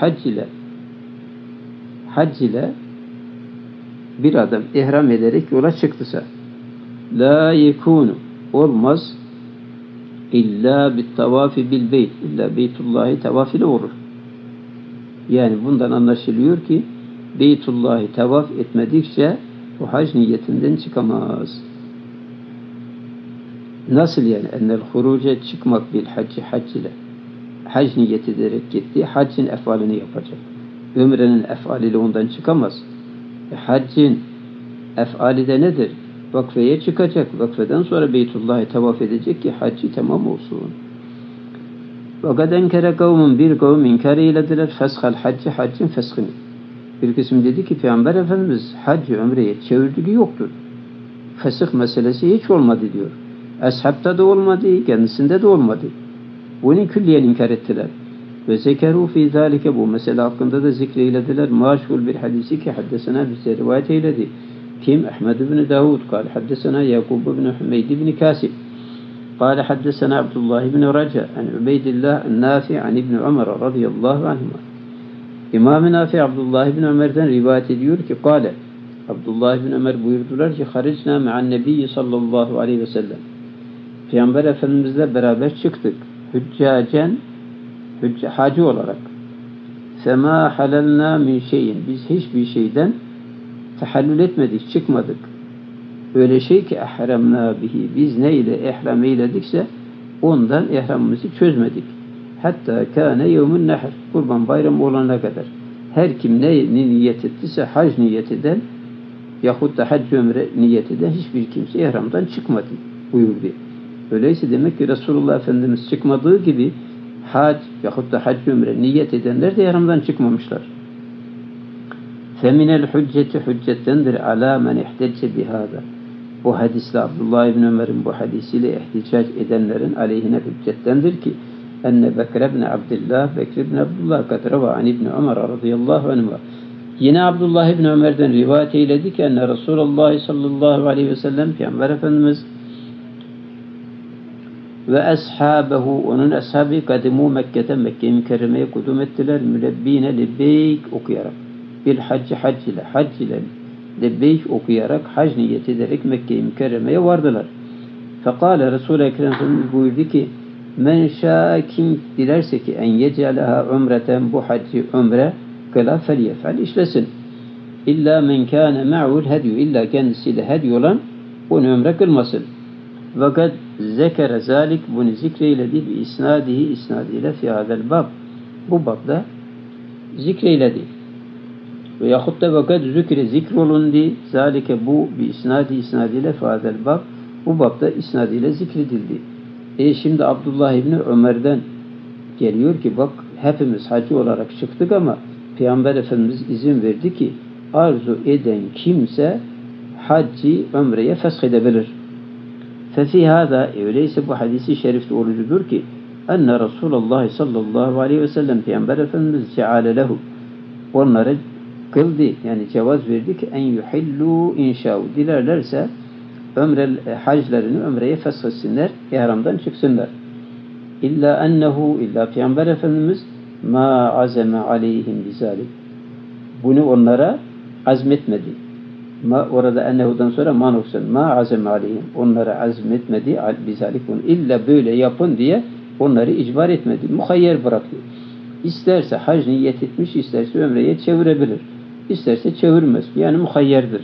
hac ile bir adam ihram ederek yola çıktısa la yekunu olmaz illa bit tavafi bil beyt illa Beytullah'ı tavaf ile olur. Yani bundan anlaşılıyor ki Beytullah'ı tavaf etmedikçe bu hac niyetinden çıkamaz. Nasıl yani? Ennel huruce çıkmak bil hac ile. Hac niyet ederek gitti. Haccın efalini yapacak. Ömrenin efaliyle ondan çıkamaz. Haccın efali de nedir? Vakfeye çıkacak. Vakfeden sonra Beytullah'ı tavaf edecek ki haccı tamam olsun. Fakat enkere kavmin bir kavm inkar eylediler feshal haccın feshini. Bir kısım dedi ki Peygamber Efendimiz haccı ömreye çevirdiği yoktur. Fesih meselesi hiç olmadı diyor. Eshab'ta da olmadı, kendisinde de olmadı. Bunu külliyen inkar ettiler. Ve zekeru fi zalike bu mesele hakkında da zikreylediler. Maşhur bir hadisi ki haddesena bize rivayet eyledi. Kim? Ahmed ibn Davud kal haddesena Yakub ibn Hümeyd ibn Kasib. قال حدثنا عبد الله بن رجاء عن عبيد الله النافع عن ابن عمر رضي الله عنهما. İmam-ı Nafi Abdullah ibn Ömer'den rivayet ediyor ki kâle Abdullah ibn Ömer buyurdular ki haricna me'an nebiyyi sallallahu aleyhi ve sellem. Peygamber Efendimizle beraber çıktık. Hacı olarak. Fema halalna min şeyin. Biz hiçbir şeyden tahallül etmedik, çıkmadık. Öyle şey ki ehramna bihi. Biz neyle ihram eyledikse ondan ihramımızı çözmedik. Hatta kâne yevmun nehr. Kurban bayramı olana kadar. Her kim ne niyet ettiyse hac niyet eden yahut da hac ömre niyet eden hiçbir kimse ihramdan çıkmadı buyurdu. Öyleyse demek ki Resulullah Efendimiz çıkmadığı gibi hac yahut da hac ömre niyet edenler de ihramdan çıkmamışlar. Feminel hücceti hüccettendir alâ men ihtecce bihâda. Bu hadisle Abdullah ibn Ömer'in bu hadisiyle ihticac edenlerin aleyhine hüccettendir ki enne Bekir ibn Abdullah Bekir ibn Abdullah kadrava an ibn Ömer radıyallahu anhuma. Yine Abdullah ibn Ömer'den rivayet eyledi ki enne Resulullah sallallahu aleyhi ve sellem Peygamber Efendimiz ve ashabehu onun ashabı kadimu Mekke'te Mekke-i Mükerreme'ye kudum ettiler mülebbine lebbeyk okuyarak bil hac ile lebbeyk okuyarak hac niyet ederek Mekke-i Mükerreme'ye vardılar. Fekale Resul-i Ekrem buyurdu ki men şâ kim dilerse ki en yeceleha umreten bu haccı umre kıla felyefel işlesin. İlla men kâne ma'ul hedyu illa kendisiyle hedyu olan bunu umre kılmasın. Fakat zekere zalik bunu zikreyledi bi isnadiyle fi hadel bab. Bu babda zikreyledi. Ve yahut da fakat zikrolundu zalike bu bi isnadiyle fi hadel bab. Bu babda isnadiyle zikredildi. Şimdi Abdullah İbni Ömer'den geliyor ki bak hepimiz hacı olarak çıktık ama Peygamber Efendimiz izin verdi ki arzu eden kimse haccı ömreye feshedebilir. Fefi hâdâ öyleyse bu hadisi şerifte olucudur ki enne Resulullah sallallahu aleyhi ve sellem Peygamber Efendimiz ceale lehu onlara kıldı yani cevaz verdi ki en yuhillu inşa'u dilerlerse haclarını ömreye feshetsinler, ihramdan çıksınlar. İlla Peygamber Efendimiz ma azeme aleyhim bizalik. Bunu onlara azmetmedi. Orada ennehudan sonra manuksun. Ma azem aleyhim. Onlara azmetmedi. Bizalik bunu. İlla böyle yapın diye onları icbar etmedi. Muhayyer bırakıyor. İsterse hac niyet etmiş, isterse ömreye çevirebilir. İsterse çevirmez. Yani muhayyerdir.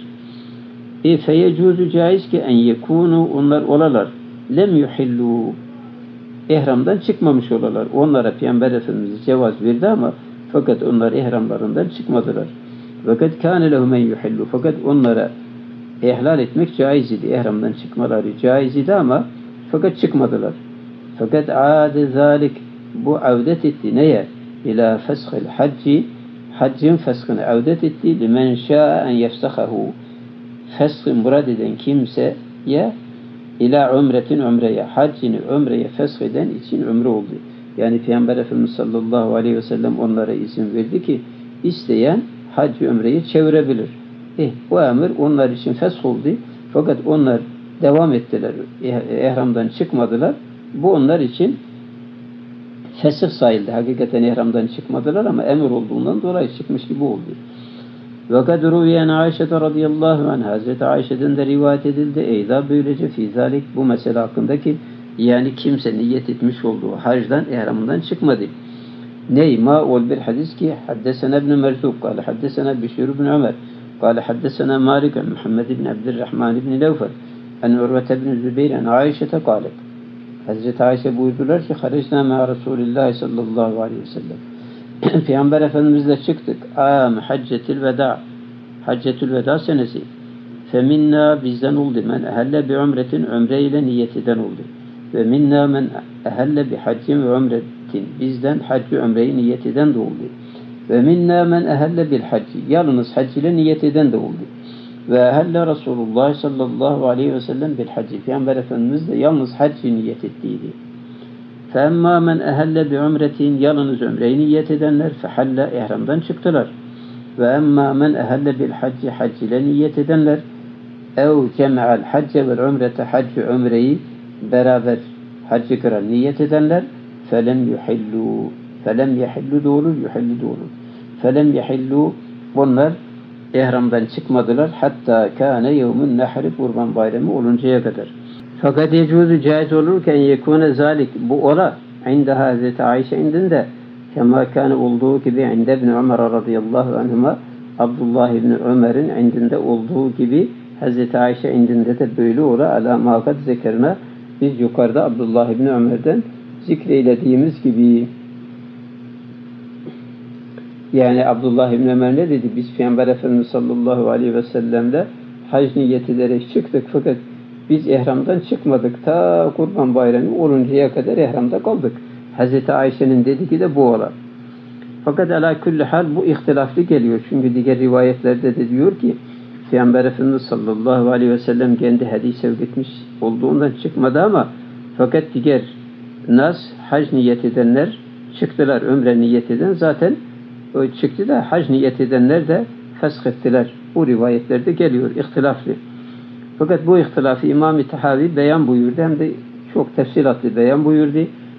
Feyecuzu caiz ki en yekunu onlar olalar. Lem yuhillu. İhramdan çıkmamış olalar. Onlara Peygamber Efendimiz cevaz verdi ama fakat onlar ihramlarından çıkmadılar. Fakat kâne lehum en yuhillu. Fakat onlara ihlal etmek caiz idi. İhramdan çıkmaları caiz idi ama fakat çıkmadılar. Fakat âde zâlik bu avdet etti. Neye? İlâ feshil hacci haccın feshine avdet etti. Limen şâ'a en yefsahahu. Feshı murad eden kimseye ila umretin umreye, haccini umreye fesheden için umre oldu. Yani Peygamber Efendimiz sallallahu aleyhi ve sellem onlara izin verdi ki isteyen haccı umreyi çevirebilir. Bu emir onlar için fesh oldu. Fakat onlar devam ettiler. İhramdan çıkmadılar. Bu onlar için fesih sayıldı. Hakikaten ihramdan çıkmadılar ama emir olduğundan dolayı çıkmış gibi oldu. Ve kad ruviyen Ayşe radıyallahu anh Hazreti Ayşe'den de rivayet edildi. Eyda böylece fizalik bu mesele hakkındaki yani kimse niyet etmiş olduğu hacdan ihramından çıkmadı. Ney ma ol bir hadis ki haddesena ibn Merzuk kâle haddesena Bişir ibn Ömer kâle haddesena Malik Muhammed ibn Abdurrahman ibn Levfer en Urve ibn Zübeyir en Ayşe'te kâlet. Hazreti Ayşe buyurdular ki haricna ma Resulullah sallallahu aleyhi ve sellem. Peygamber Efendimizle çıktık. Haccetül veda. Haccetül veda senesi. Feminna bizden oldu. Men ehelle bi umretin umre ile niyetinden oldu. Ve minna men ehelle bi haccin ve umretin. Bizden haccı umreyi niyetinden de oldu. Ve minna men ehelle bil hacci. Yalnız hac ile niyetinden de oldu. Ve ehelle Resulullah sallallahu aleyhi ve sellem bil hacci. Peygamber Efendimiz de yalnız haccı niyet ettiydi. فَاَمَّا مَنْ اَهَلَّ بِعُمْرَةٍ yalnız ömreyi niyet edenler فَحَلَّ ihramdan çıktılar. وَاَمَّا مَنْ اَهَلَّ بِالْحَجِّ hac ile niyet edenler اَوْ جَمَعَ الْحَجَّ وَالْعُمْرَةَ haccı ömreyi beraber haccı kıran niyet edenler فَلَمْ يُحِلُّوا فَلَمْ يَحِلُّ doğru, yuhillu doğru. فَلَمْ يَحِلُّوا bunlar ihramdan çıkmadılar. Hatta kâne yevmun nehri kurban bayramı oluncaya kadar. Fakat yecuzu caiz olurken yekûne zalik bu ola inde Hazreti Ayşe indinde kema kâne olduğu gibi inde İbn Ömer radıyallahu anhuma Abdullah İbn Ömer'in indinde olduğu gibi Hazreti Ayşe indinde de böyle ola ala mâkat zekerine biz yukarıda Abdullah İbn Ömer'den zikreylediğimiz gibi yani Abdullah İbn Ömer ne dedi? Biz Peygamber Efendimiz sallallahu aleyhi ve sellem'le hac niyet ederek çıktık fakat biz ihramdan çıkmadık. Ta Kurban Bayramı oluncaya kadar ihramda kaldık. Hazreti Ayşe'nin dediği de bu olan. Fakat ala kulli hal bu ihtilaflı geliyor. Çünkü diğer rivayetlerde de diyor ki Peygamber Efendimiz sallallahu aleyhi ve sellem kendi hadis sevk etmiş olduğundan çıkmadı ama fakat diğer nas hac niyet edenler çıktılar. Ömre niyet eden zaten o çıktı da hac niyet edenler de fesh ettiler. Bu rivayetlerde geliyor. İhtilaflı. Fakat bu ihtilafı İmam-ı Tahavi beyan buyurdu. Hem de çok tefsilatlı beyan buyurdu.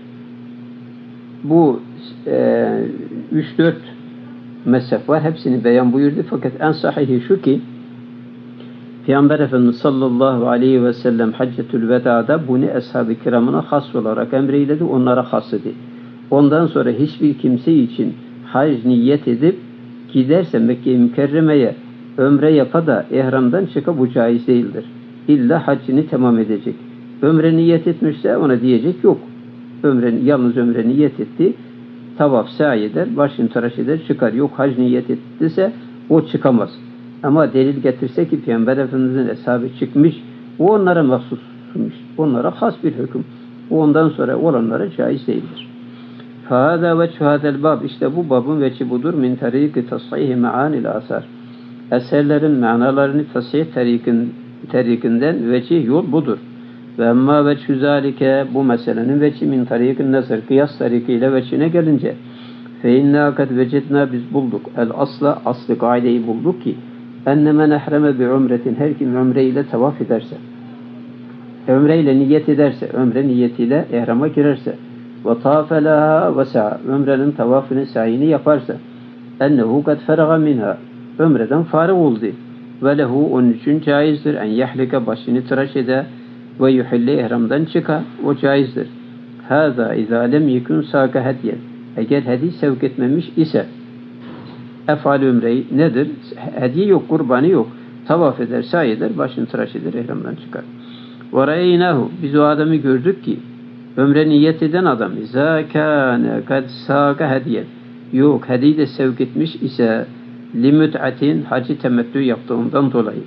Bu 3-4 mezhep var. Hepsini beyan buyurdu. Fakat en sahihi şu ki Peygamber Efendimiz sallallahu aleyhi ve sellem Haccetül Veda'da bunu Ashab-ı Kiram'ına has olarak emreyledi. Onlara has idi. Ondan sonra hiçbir kimse için hac niyet edip giderse Mekke-i Mükerreme'ye ömre yapa da ihramdan çıka bu caiz değildir. İlla haccını tamam edecek. Ömre niyet etmişse ona diyecek yok. Yalnız ömre niyet etti. Tavaf, sa'i eder, başını tıraş eder, çıkar. Yok hac niyet ettiyse o çıkamaz. Ama delil getirse ki Peygamber Efendimiz'in eshabı çıkmış, o onlara mahsusmuş. Onlara has bir hüküm. O ondan sonra olanlara caiz değildir. فَهَذَا وَجْهُ هَذَا الْبَابِ İşte bu babın veçi budur. مِنْ تَرِيقِ تَصْحِيهِ مَعَانِ الْآثَارِ Eserlerin manalarını tasih tarikinden vecih yol budur. Ve emma veçhü zâlike bu meselenin veçi min tarikin nazar kıyas tarikiyle veçine gelince fe inna kad vecedna biz bulduk el aslı kaideyi bulduk ki enne men ehreme bi umretin her kim umre ile tavaf ederse umre ile niyet ederse umre niyetiyle ihrama girerse ve tafe laha ve sa'a umrenin tavafını sa'ini yaparsa ennehu kad feraga minha ömreden farık oldu. Ve lehu onun için caizdir. En yahlika başını tıraş eder ve yuhille ihramdan çıka. O caizdir. Hâzâ izâ lem yekun sâka hediyen. Eğer hediye sevk etmemiş ise efal ümreyi nedir? Hediye yok, kurbanı yok. Tavaf eder, sa'i eder, başını tıraş eder, ihramdan çıkar. Ve re'eynahu, biz o adamı gördük ki ömre niyet eden adam izâ kâne kad sâka hediyen. Yok, hediye de sevk etmiş ise limüt'atin hacı temettü yaptığından dolayı.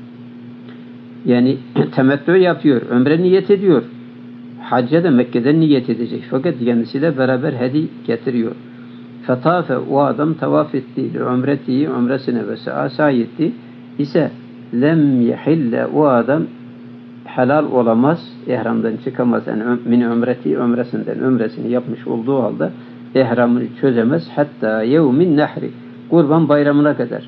Yani temettü yapıyor, ömre niyet ediyor. Hacca da Mekke'den niyet edecek. Fakat kendisiyle beraber hediye getiriyor. Fetafe o adam tavaf etti. Umreti, umresine ve sa'i etti. İse lem yehille o adam helal olamaz. İhramdan çıkamaz. Yani min umreti, umresini yapmış olduğu halde ihramını çözemez. Hatta yevmin nehri. Kurban bayramına kadar.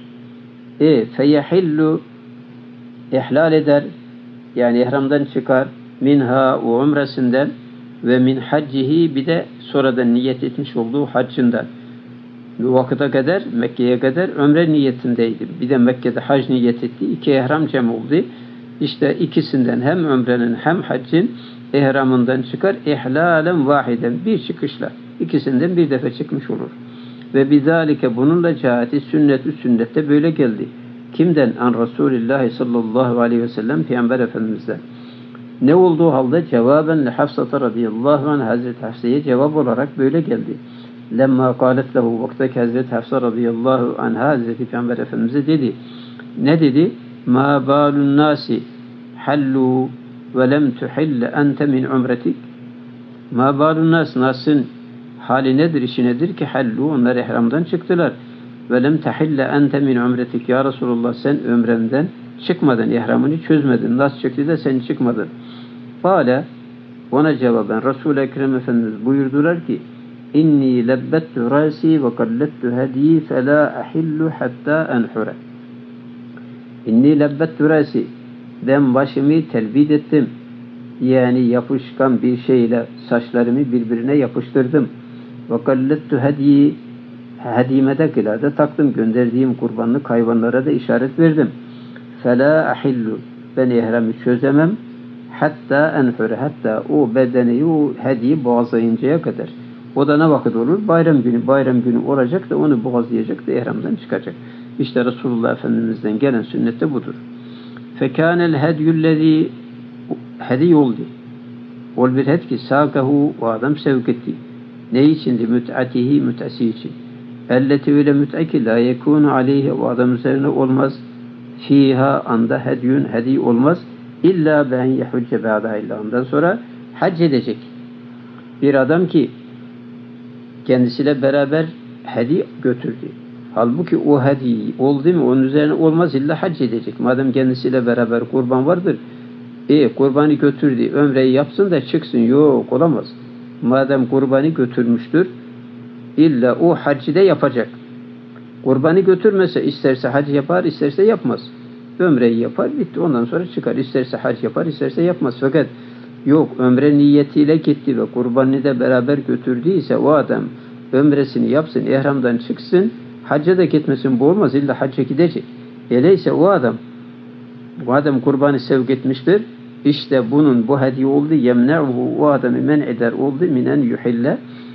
Feyehillu ihlal eder. Yani ihramdan çıkar. Minha o umresinden ve min haccihi bir de sonradan niyet etmiş olduğu haccından. Bu vakıta kadar, Mekke'ye kadar ömre niyetindeydi. Bir de Mekke'de hac niyet etti. İki ihram cem oldu. İşte ikisinden hem ömrenin hem haccın ihramından çıkar. İhlalen vahiden bir çıkışla. İkisinden bir defa çıkmış olur. Ve bizalike bununla caati sünnette böyle geldi. Kimden? An Resulullah sallallahu aleyhi ve sellem Peygamber Efendimiz'den. Ne olduğu halde cevaben li Hafsa radıyallahu anh Hazreti Hafsa'ya cevap olarak böyle geldi. Lemma kâlet lehu vaktaki Hazreti Hafsa radıyallahu anh Hazreti Peygamber Efendimiz'e dedi. Ne dedi? Ma balun nasi hallu ve lem tuhille ente min umretik. Ma balun nas nasın hali nedir, işi nedir ki hallu onlar ihramdan çıktılar. Ve lem tahille ente min umretik. Ya Resulullah sen ömrenden çıkmadın, ihramını çözmedin. Nasıl çıktı da sen çıkmadın? Kâle ona cevaben Resul-i Ekrem Efendimiz buyurdular ki İnni lebbettu râsi ve kallettu hediyi fe lâ ahillu hattâ enhure. İnni lebbettu râsi ben başımı telbid ettim. Yani yapışkan bir şeyle saçlarımı birbirine yapıştırdım. Ve kallettu hediyi hediyeme de kılada taktım. Gönderdiğim kurbanlık hayvanlara da işaret verdim. Fe lâ ahillu ben ihramı çözemem. Hatta enhure hatta o bedeni o hediye boğazlayıncaya kadar. O da ne vakit olur? Bayram günü olacak da onu boğazlayacak da ihramdan çıkacak. İşte Resulullah Efendimiz'den gelen sünnette budur. Fekânel hedyüllezî hediye oldu. Ol bir hed ki sâkahu o adam sevk etti. Ne içindi? Müt'atihi müt'asi için. Elleti öyle müt'e ki la yekûnu aleyhi o adam üzerine olmaz. Fiha anda hedyün hediye olmaz. İlla ben yehücce ba'da illa ondan sonra hac edecek. Bir adam ki kendisiyle beraber hediye götürdü. Halbuki o hediye oldu mu onun üzerine olmaz illa hac edecek. Madem kendisiyle beraber kurban vardır. Kurbanı götürdü. Ömreyi yapsın da çıksın. Yok olamaz. Madem kurbanı götürmüştür illa o haccı da yapacak. Kurbanı götürmese isterse hac yapar isterse yapmaz. Ömreyi yapar bitti. Ondan sonra çıkar. İsterse hac yapar isterse yapmaz. Fakat yok ömre niyetiyle gitti ve kurbanını da beraber götürdüyse o adam ömresini yapsın, ihramdan çıksın, hacca da gitmesin bu olmaz. İlla hacca gidecek. Öyleyse o adam kurbanı sevk etmiştir. İşte bunun bu hediye oldu. Yemne'uhu o adamı men eder oldu. Minen yuhille.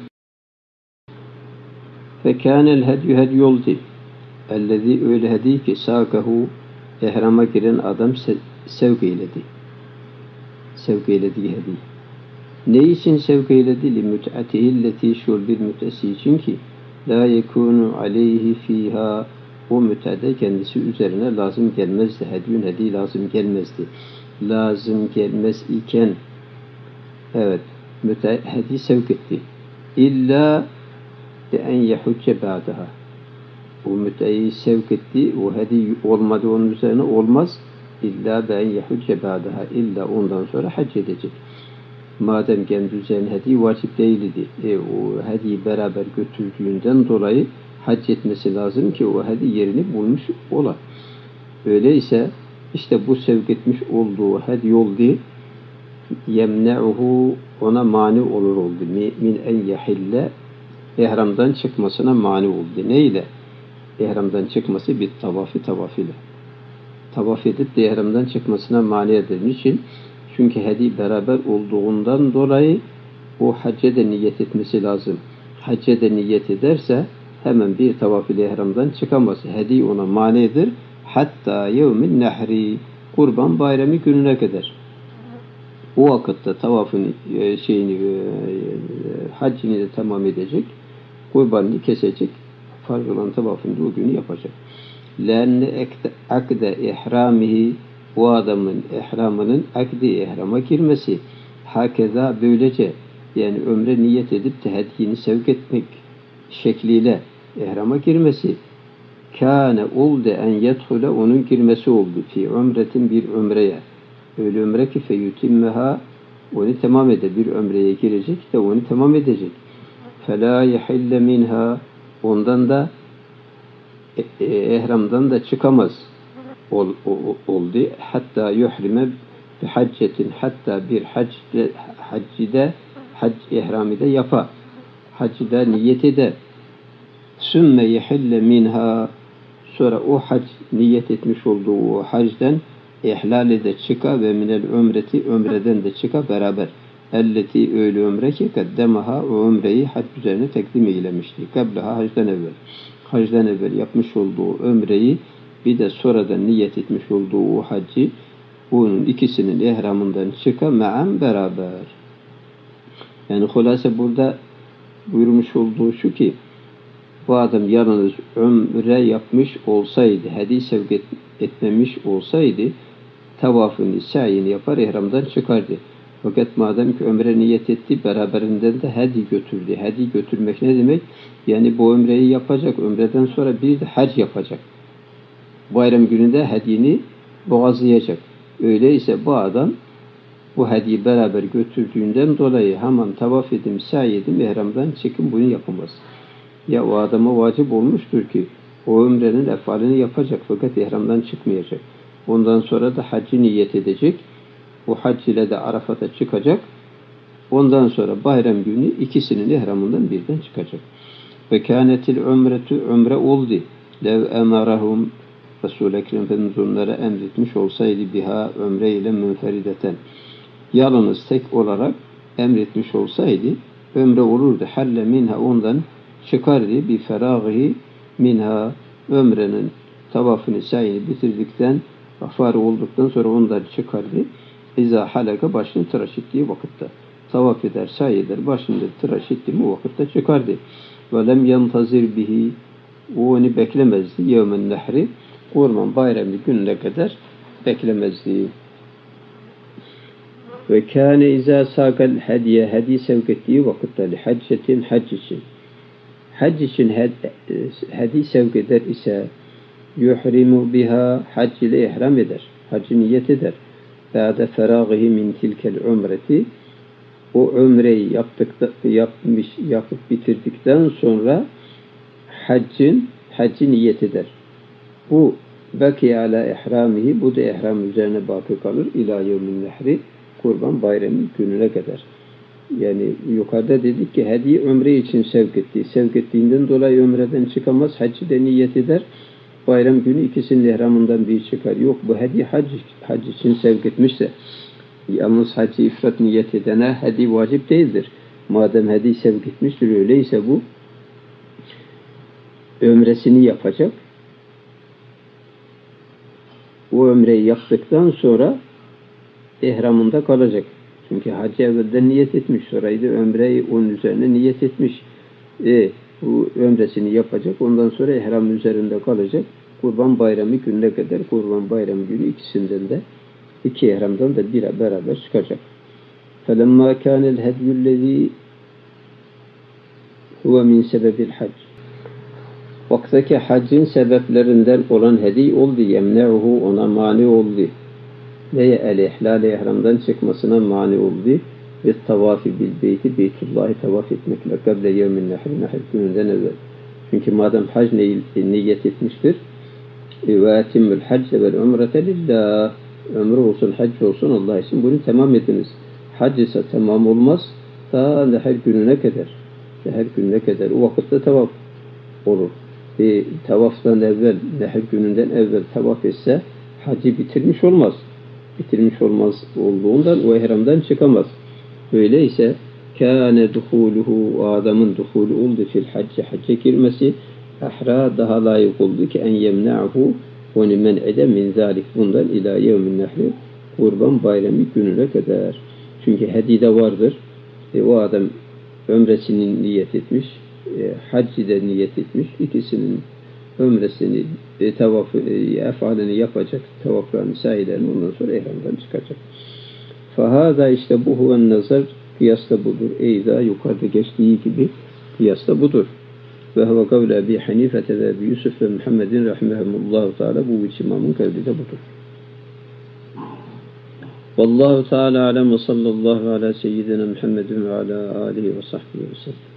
Fekânel hedyu oldu. Ellezî öyle hediye ki sâkahu ihrama giren adam sevk eyledi. Sevk eylediği hediye. Ne için sevk eyledi? Limüt'atihilleti şul bir mütesi için ki la yekûnu aleyhi fiha o müteade kendisi üzerine lazım gelmezdi. Hediyün hediye lazım gelmezdi. Lazım gelmez iken evet hediye sevk etti. İlla en yehucce ba'daha o müteyi sevk etti. O hediye olmadı onun üzerine olmaz. İlla ben yehucce ba'daha illa ondan sonra hac edecek. Madem kendi üzerine hediye vacip değildi. O hediye beraber götürdüğünden dolayı hac etmesi lazım ki o hediye yerini bulmuş ola. Öyleyse işte bu sevk etmiş olduğu hediye oldu. Yemne'uhu ona mani olur oldu. Min en yehille ihramdan çıkmasına mani oldu. Neyle? İhramdan çıkması bir tavafıyla. tavaf edip de ihramdan çıkmasına mani eder. Niçin? Çünkü hedi beraber olduğundan dolayı o hacca da niyet etmesi lazım. Hacca da niyet ederse hemen bir tavaf ile ihramdan çıkamaz. Hedi ona manidir. Hatta yevmin nehri, kurban bayramı gününe kadar. O vakitte tavafın haccini de tamam edecek. Kurbanını kesecek. Farz olan tavafını da o günü yapacak. Lenne akde ihramihi, o adamın ihramının akdi ihrama girmesi. Hakeza böylece, yani ömre niyet edip de hediyeni sevk etmek şekliyle ihrama girmesi. Kâne oldu en yedhule, onun girmesi oldu. Fi umretin, bir ömreye. Öyle ömre ki feyutimmeha, onu tamam eder. Bir ömreye girecek de onu tamam edecek. Felâ yehille minha, ondan da ihramdan da çıkamaz oldu. Hatta yuhrime bi haccetin, hatta bir haccide hac ihramide yapa. Haccide niyet eder. Sümme yehille minha, sonra o hac niyet etmiş olduğu o hacden ihlal ede çıka ve minel ömreti, ömreden de çıka beraber. Elleti, öyle ömre ki kaddemaha, o ömreyi hac üzerine tekdim eylemişti. Kablaha, hacdan evvel. Hacdan evvel yapmış olduğu ömreyi bir de sonradan niyet etmiş olduğu o haccı, bunun ikisinin ihramından çıka me'an beraber. Yani hulasa burada buyurmuş olduğu şu ki, bu adam yalnız ömre yapmış olsaydı, hediye sevk etmemiş olsaydı, tavafını, sa'yini yapar, ihramdan çıkardı. Fakat madem ki ömre niyet etti, beraberinden de hediye götürdü. Hediye götürmek ne demek? Yani bu ömreyi yapacak, ömreden sonra bir de hac yapacak. Bayram gününde hediyeni boğazlayacak. Öyleyse bu adam bu hediye beraber götürdüğünden dolayı hemen tavaf edim, sa'i edim, ihramdan çıkın, bunu yapamaz. Ya o adama vacip olmuştur ki o ömrenin efalini yapacak fakat ihramdan çıkmayacak. Ondan sonra da haccı niyet edecek. O hac ile de Arafat'a çıkacak. Ondan sonra bayram günü ikisinin ihramından birden çıkacak. Ve kânetil ömretü, ömre oldu. Lev emarahum, Resul-i Ekrem Efendimiz onlara emretmiş olsaydı biha, ömre ile münferideten, yalnız tek olarak emretmiş olsaydı ömre olurdu. Halle minha, ondan çıkardı. Bir ferâghi minha, ömrenin tavafını, sa'yini bitirdikten, farı olduktan sonra ondan çıkardı. İzâ halaka, başını tıraş ettiği vakitte. Tavaf eder, sa'i eder, başını tıraş ettiği o vakitte çıkardı. Ve lem yentazir bihi, o onu beklemezdi. Yevmen nehri, kurban bayramı gününe kadar beklemezdi. Ve kâne izâ sâkal hediye, hediye sevk ettiği vakitte li haccetin, hac için. Hac için hediye sevk eder ise yuhrimu biha, hac ile ihram eder. Haccı niyet eder. Ba'de ferâgihi min tilkel umreti, o ömreyi yapıp bitirdikten sonra haccı niyet eder. Bu baki ala ihramihi, bu da ihram üzerine bakı kalır. İlâ yevmin nehri, kurban bayramı gününe kadar. Yani yukarıda dedik ki hediye ömre için sevk etti. Sevk ettiğinden dolayı ömreden çıkamaz. Haccı da niyet eder. Bayram günü ikisinin ihramından bir çıkar. Yok, bu hediye hac için sevk etmişse, yalnız hacı ifrat niyet edene hediye vacip değildir. Madem hediye sevk etmiştir, öyleyse bu ömresini yapacak. O ömreyi yaptıktan sonra ihramında kalacak. Çünkü hacı evvelden niyet etmiş, sonrayı da ömreyi onun üzerine niyet etmiş. Bu ömresini yapacak, ondan sonra ihram üzerinde kalacak. Kurban bayramı gününe kadar, kurban bayramı günü ikisinden de, iki ihramdan da beraber çıkacak. فَلَمَّا كَانَ الْهَدْيُ الَّذ۪ي هُوَ مِنْ سَبَبِ الْحَجِّ, vaktaki haccın sebeplerinden olan hediye oldu. Yemne'uhu, ona mani oldu. Ve el-ihlal, ihramdan çıkmasına mani oldu. Ve tavafi bil beyti, Beytullah'ı tavaf etmekle kable yevmin nehri, nehr gününden evvel. Çünkü madem hac niyet etmiştir, ve etimmül hacce vel umrete lillah, ömrü olsun, hac olsun Allah için, bunu tamam ediniz. Hac ise tamam olmaz ta nehr gününe kadar. Nehr gününe kadar o vakitte tavaf olur. Tavaftan evvel, nehr gününden evvel tavaf etse hacı bitirmiş olmaz. Bitirmiş olmaz olduğundan o ihramdan çıkamaz. Öyleyse kâne duhuluhu, o adamın duhulu oldu fil hacca girmesi ahra daha layık oldu ki en yemna'hu onu men ede min zalik bundan ila yevmin nehri kurban bayramı gününe kadar. Çünkü hedide vardır. O adam ömresini niyet etmiş, haccı da niyet etmiş. İkisinin ömresini, efalini yapacak, tavaflarını, sahilerini ondan sonra ihramdan çıkacak. Fahada işte bu huven nazar kıyasla budur. Eyza yukarıda geçtiği gibi kıyasla budur. Ve huve kavle Ebi Hanifete ve Ebi Yusuf ve Muhammedin rahimehumullahu teala bu üç imamın kavli de budur. Vallahu teala alem ve sallallahu ala seyyidina Muhammedin ve ala alihi ve sahbihi ve sellem.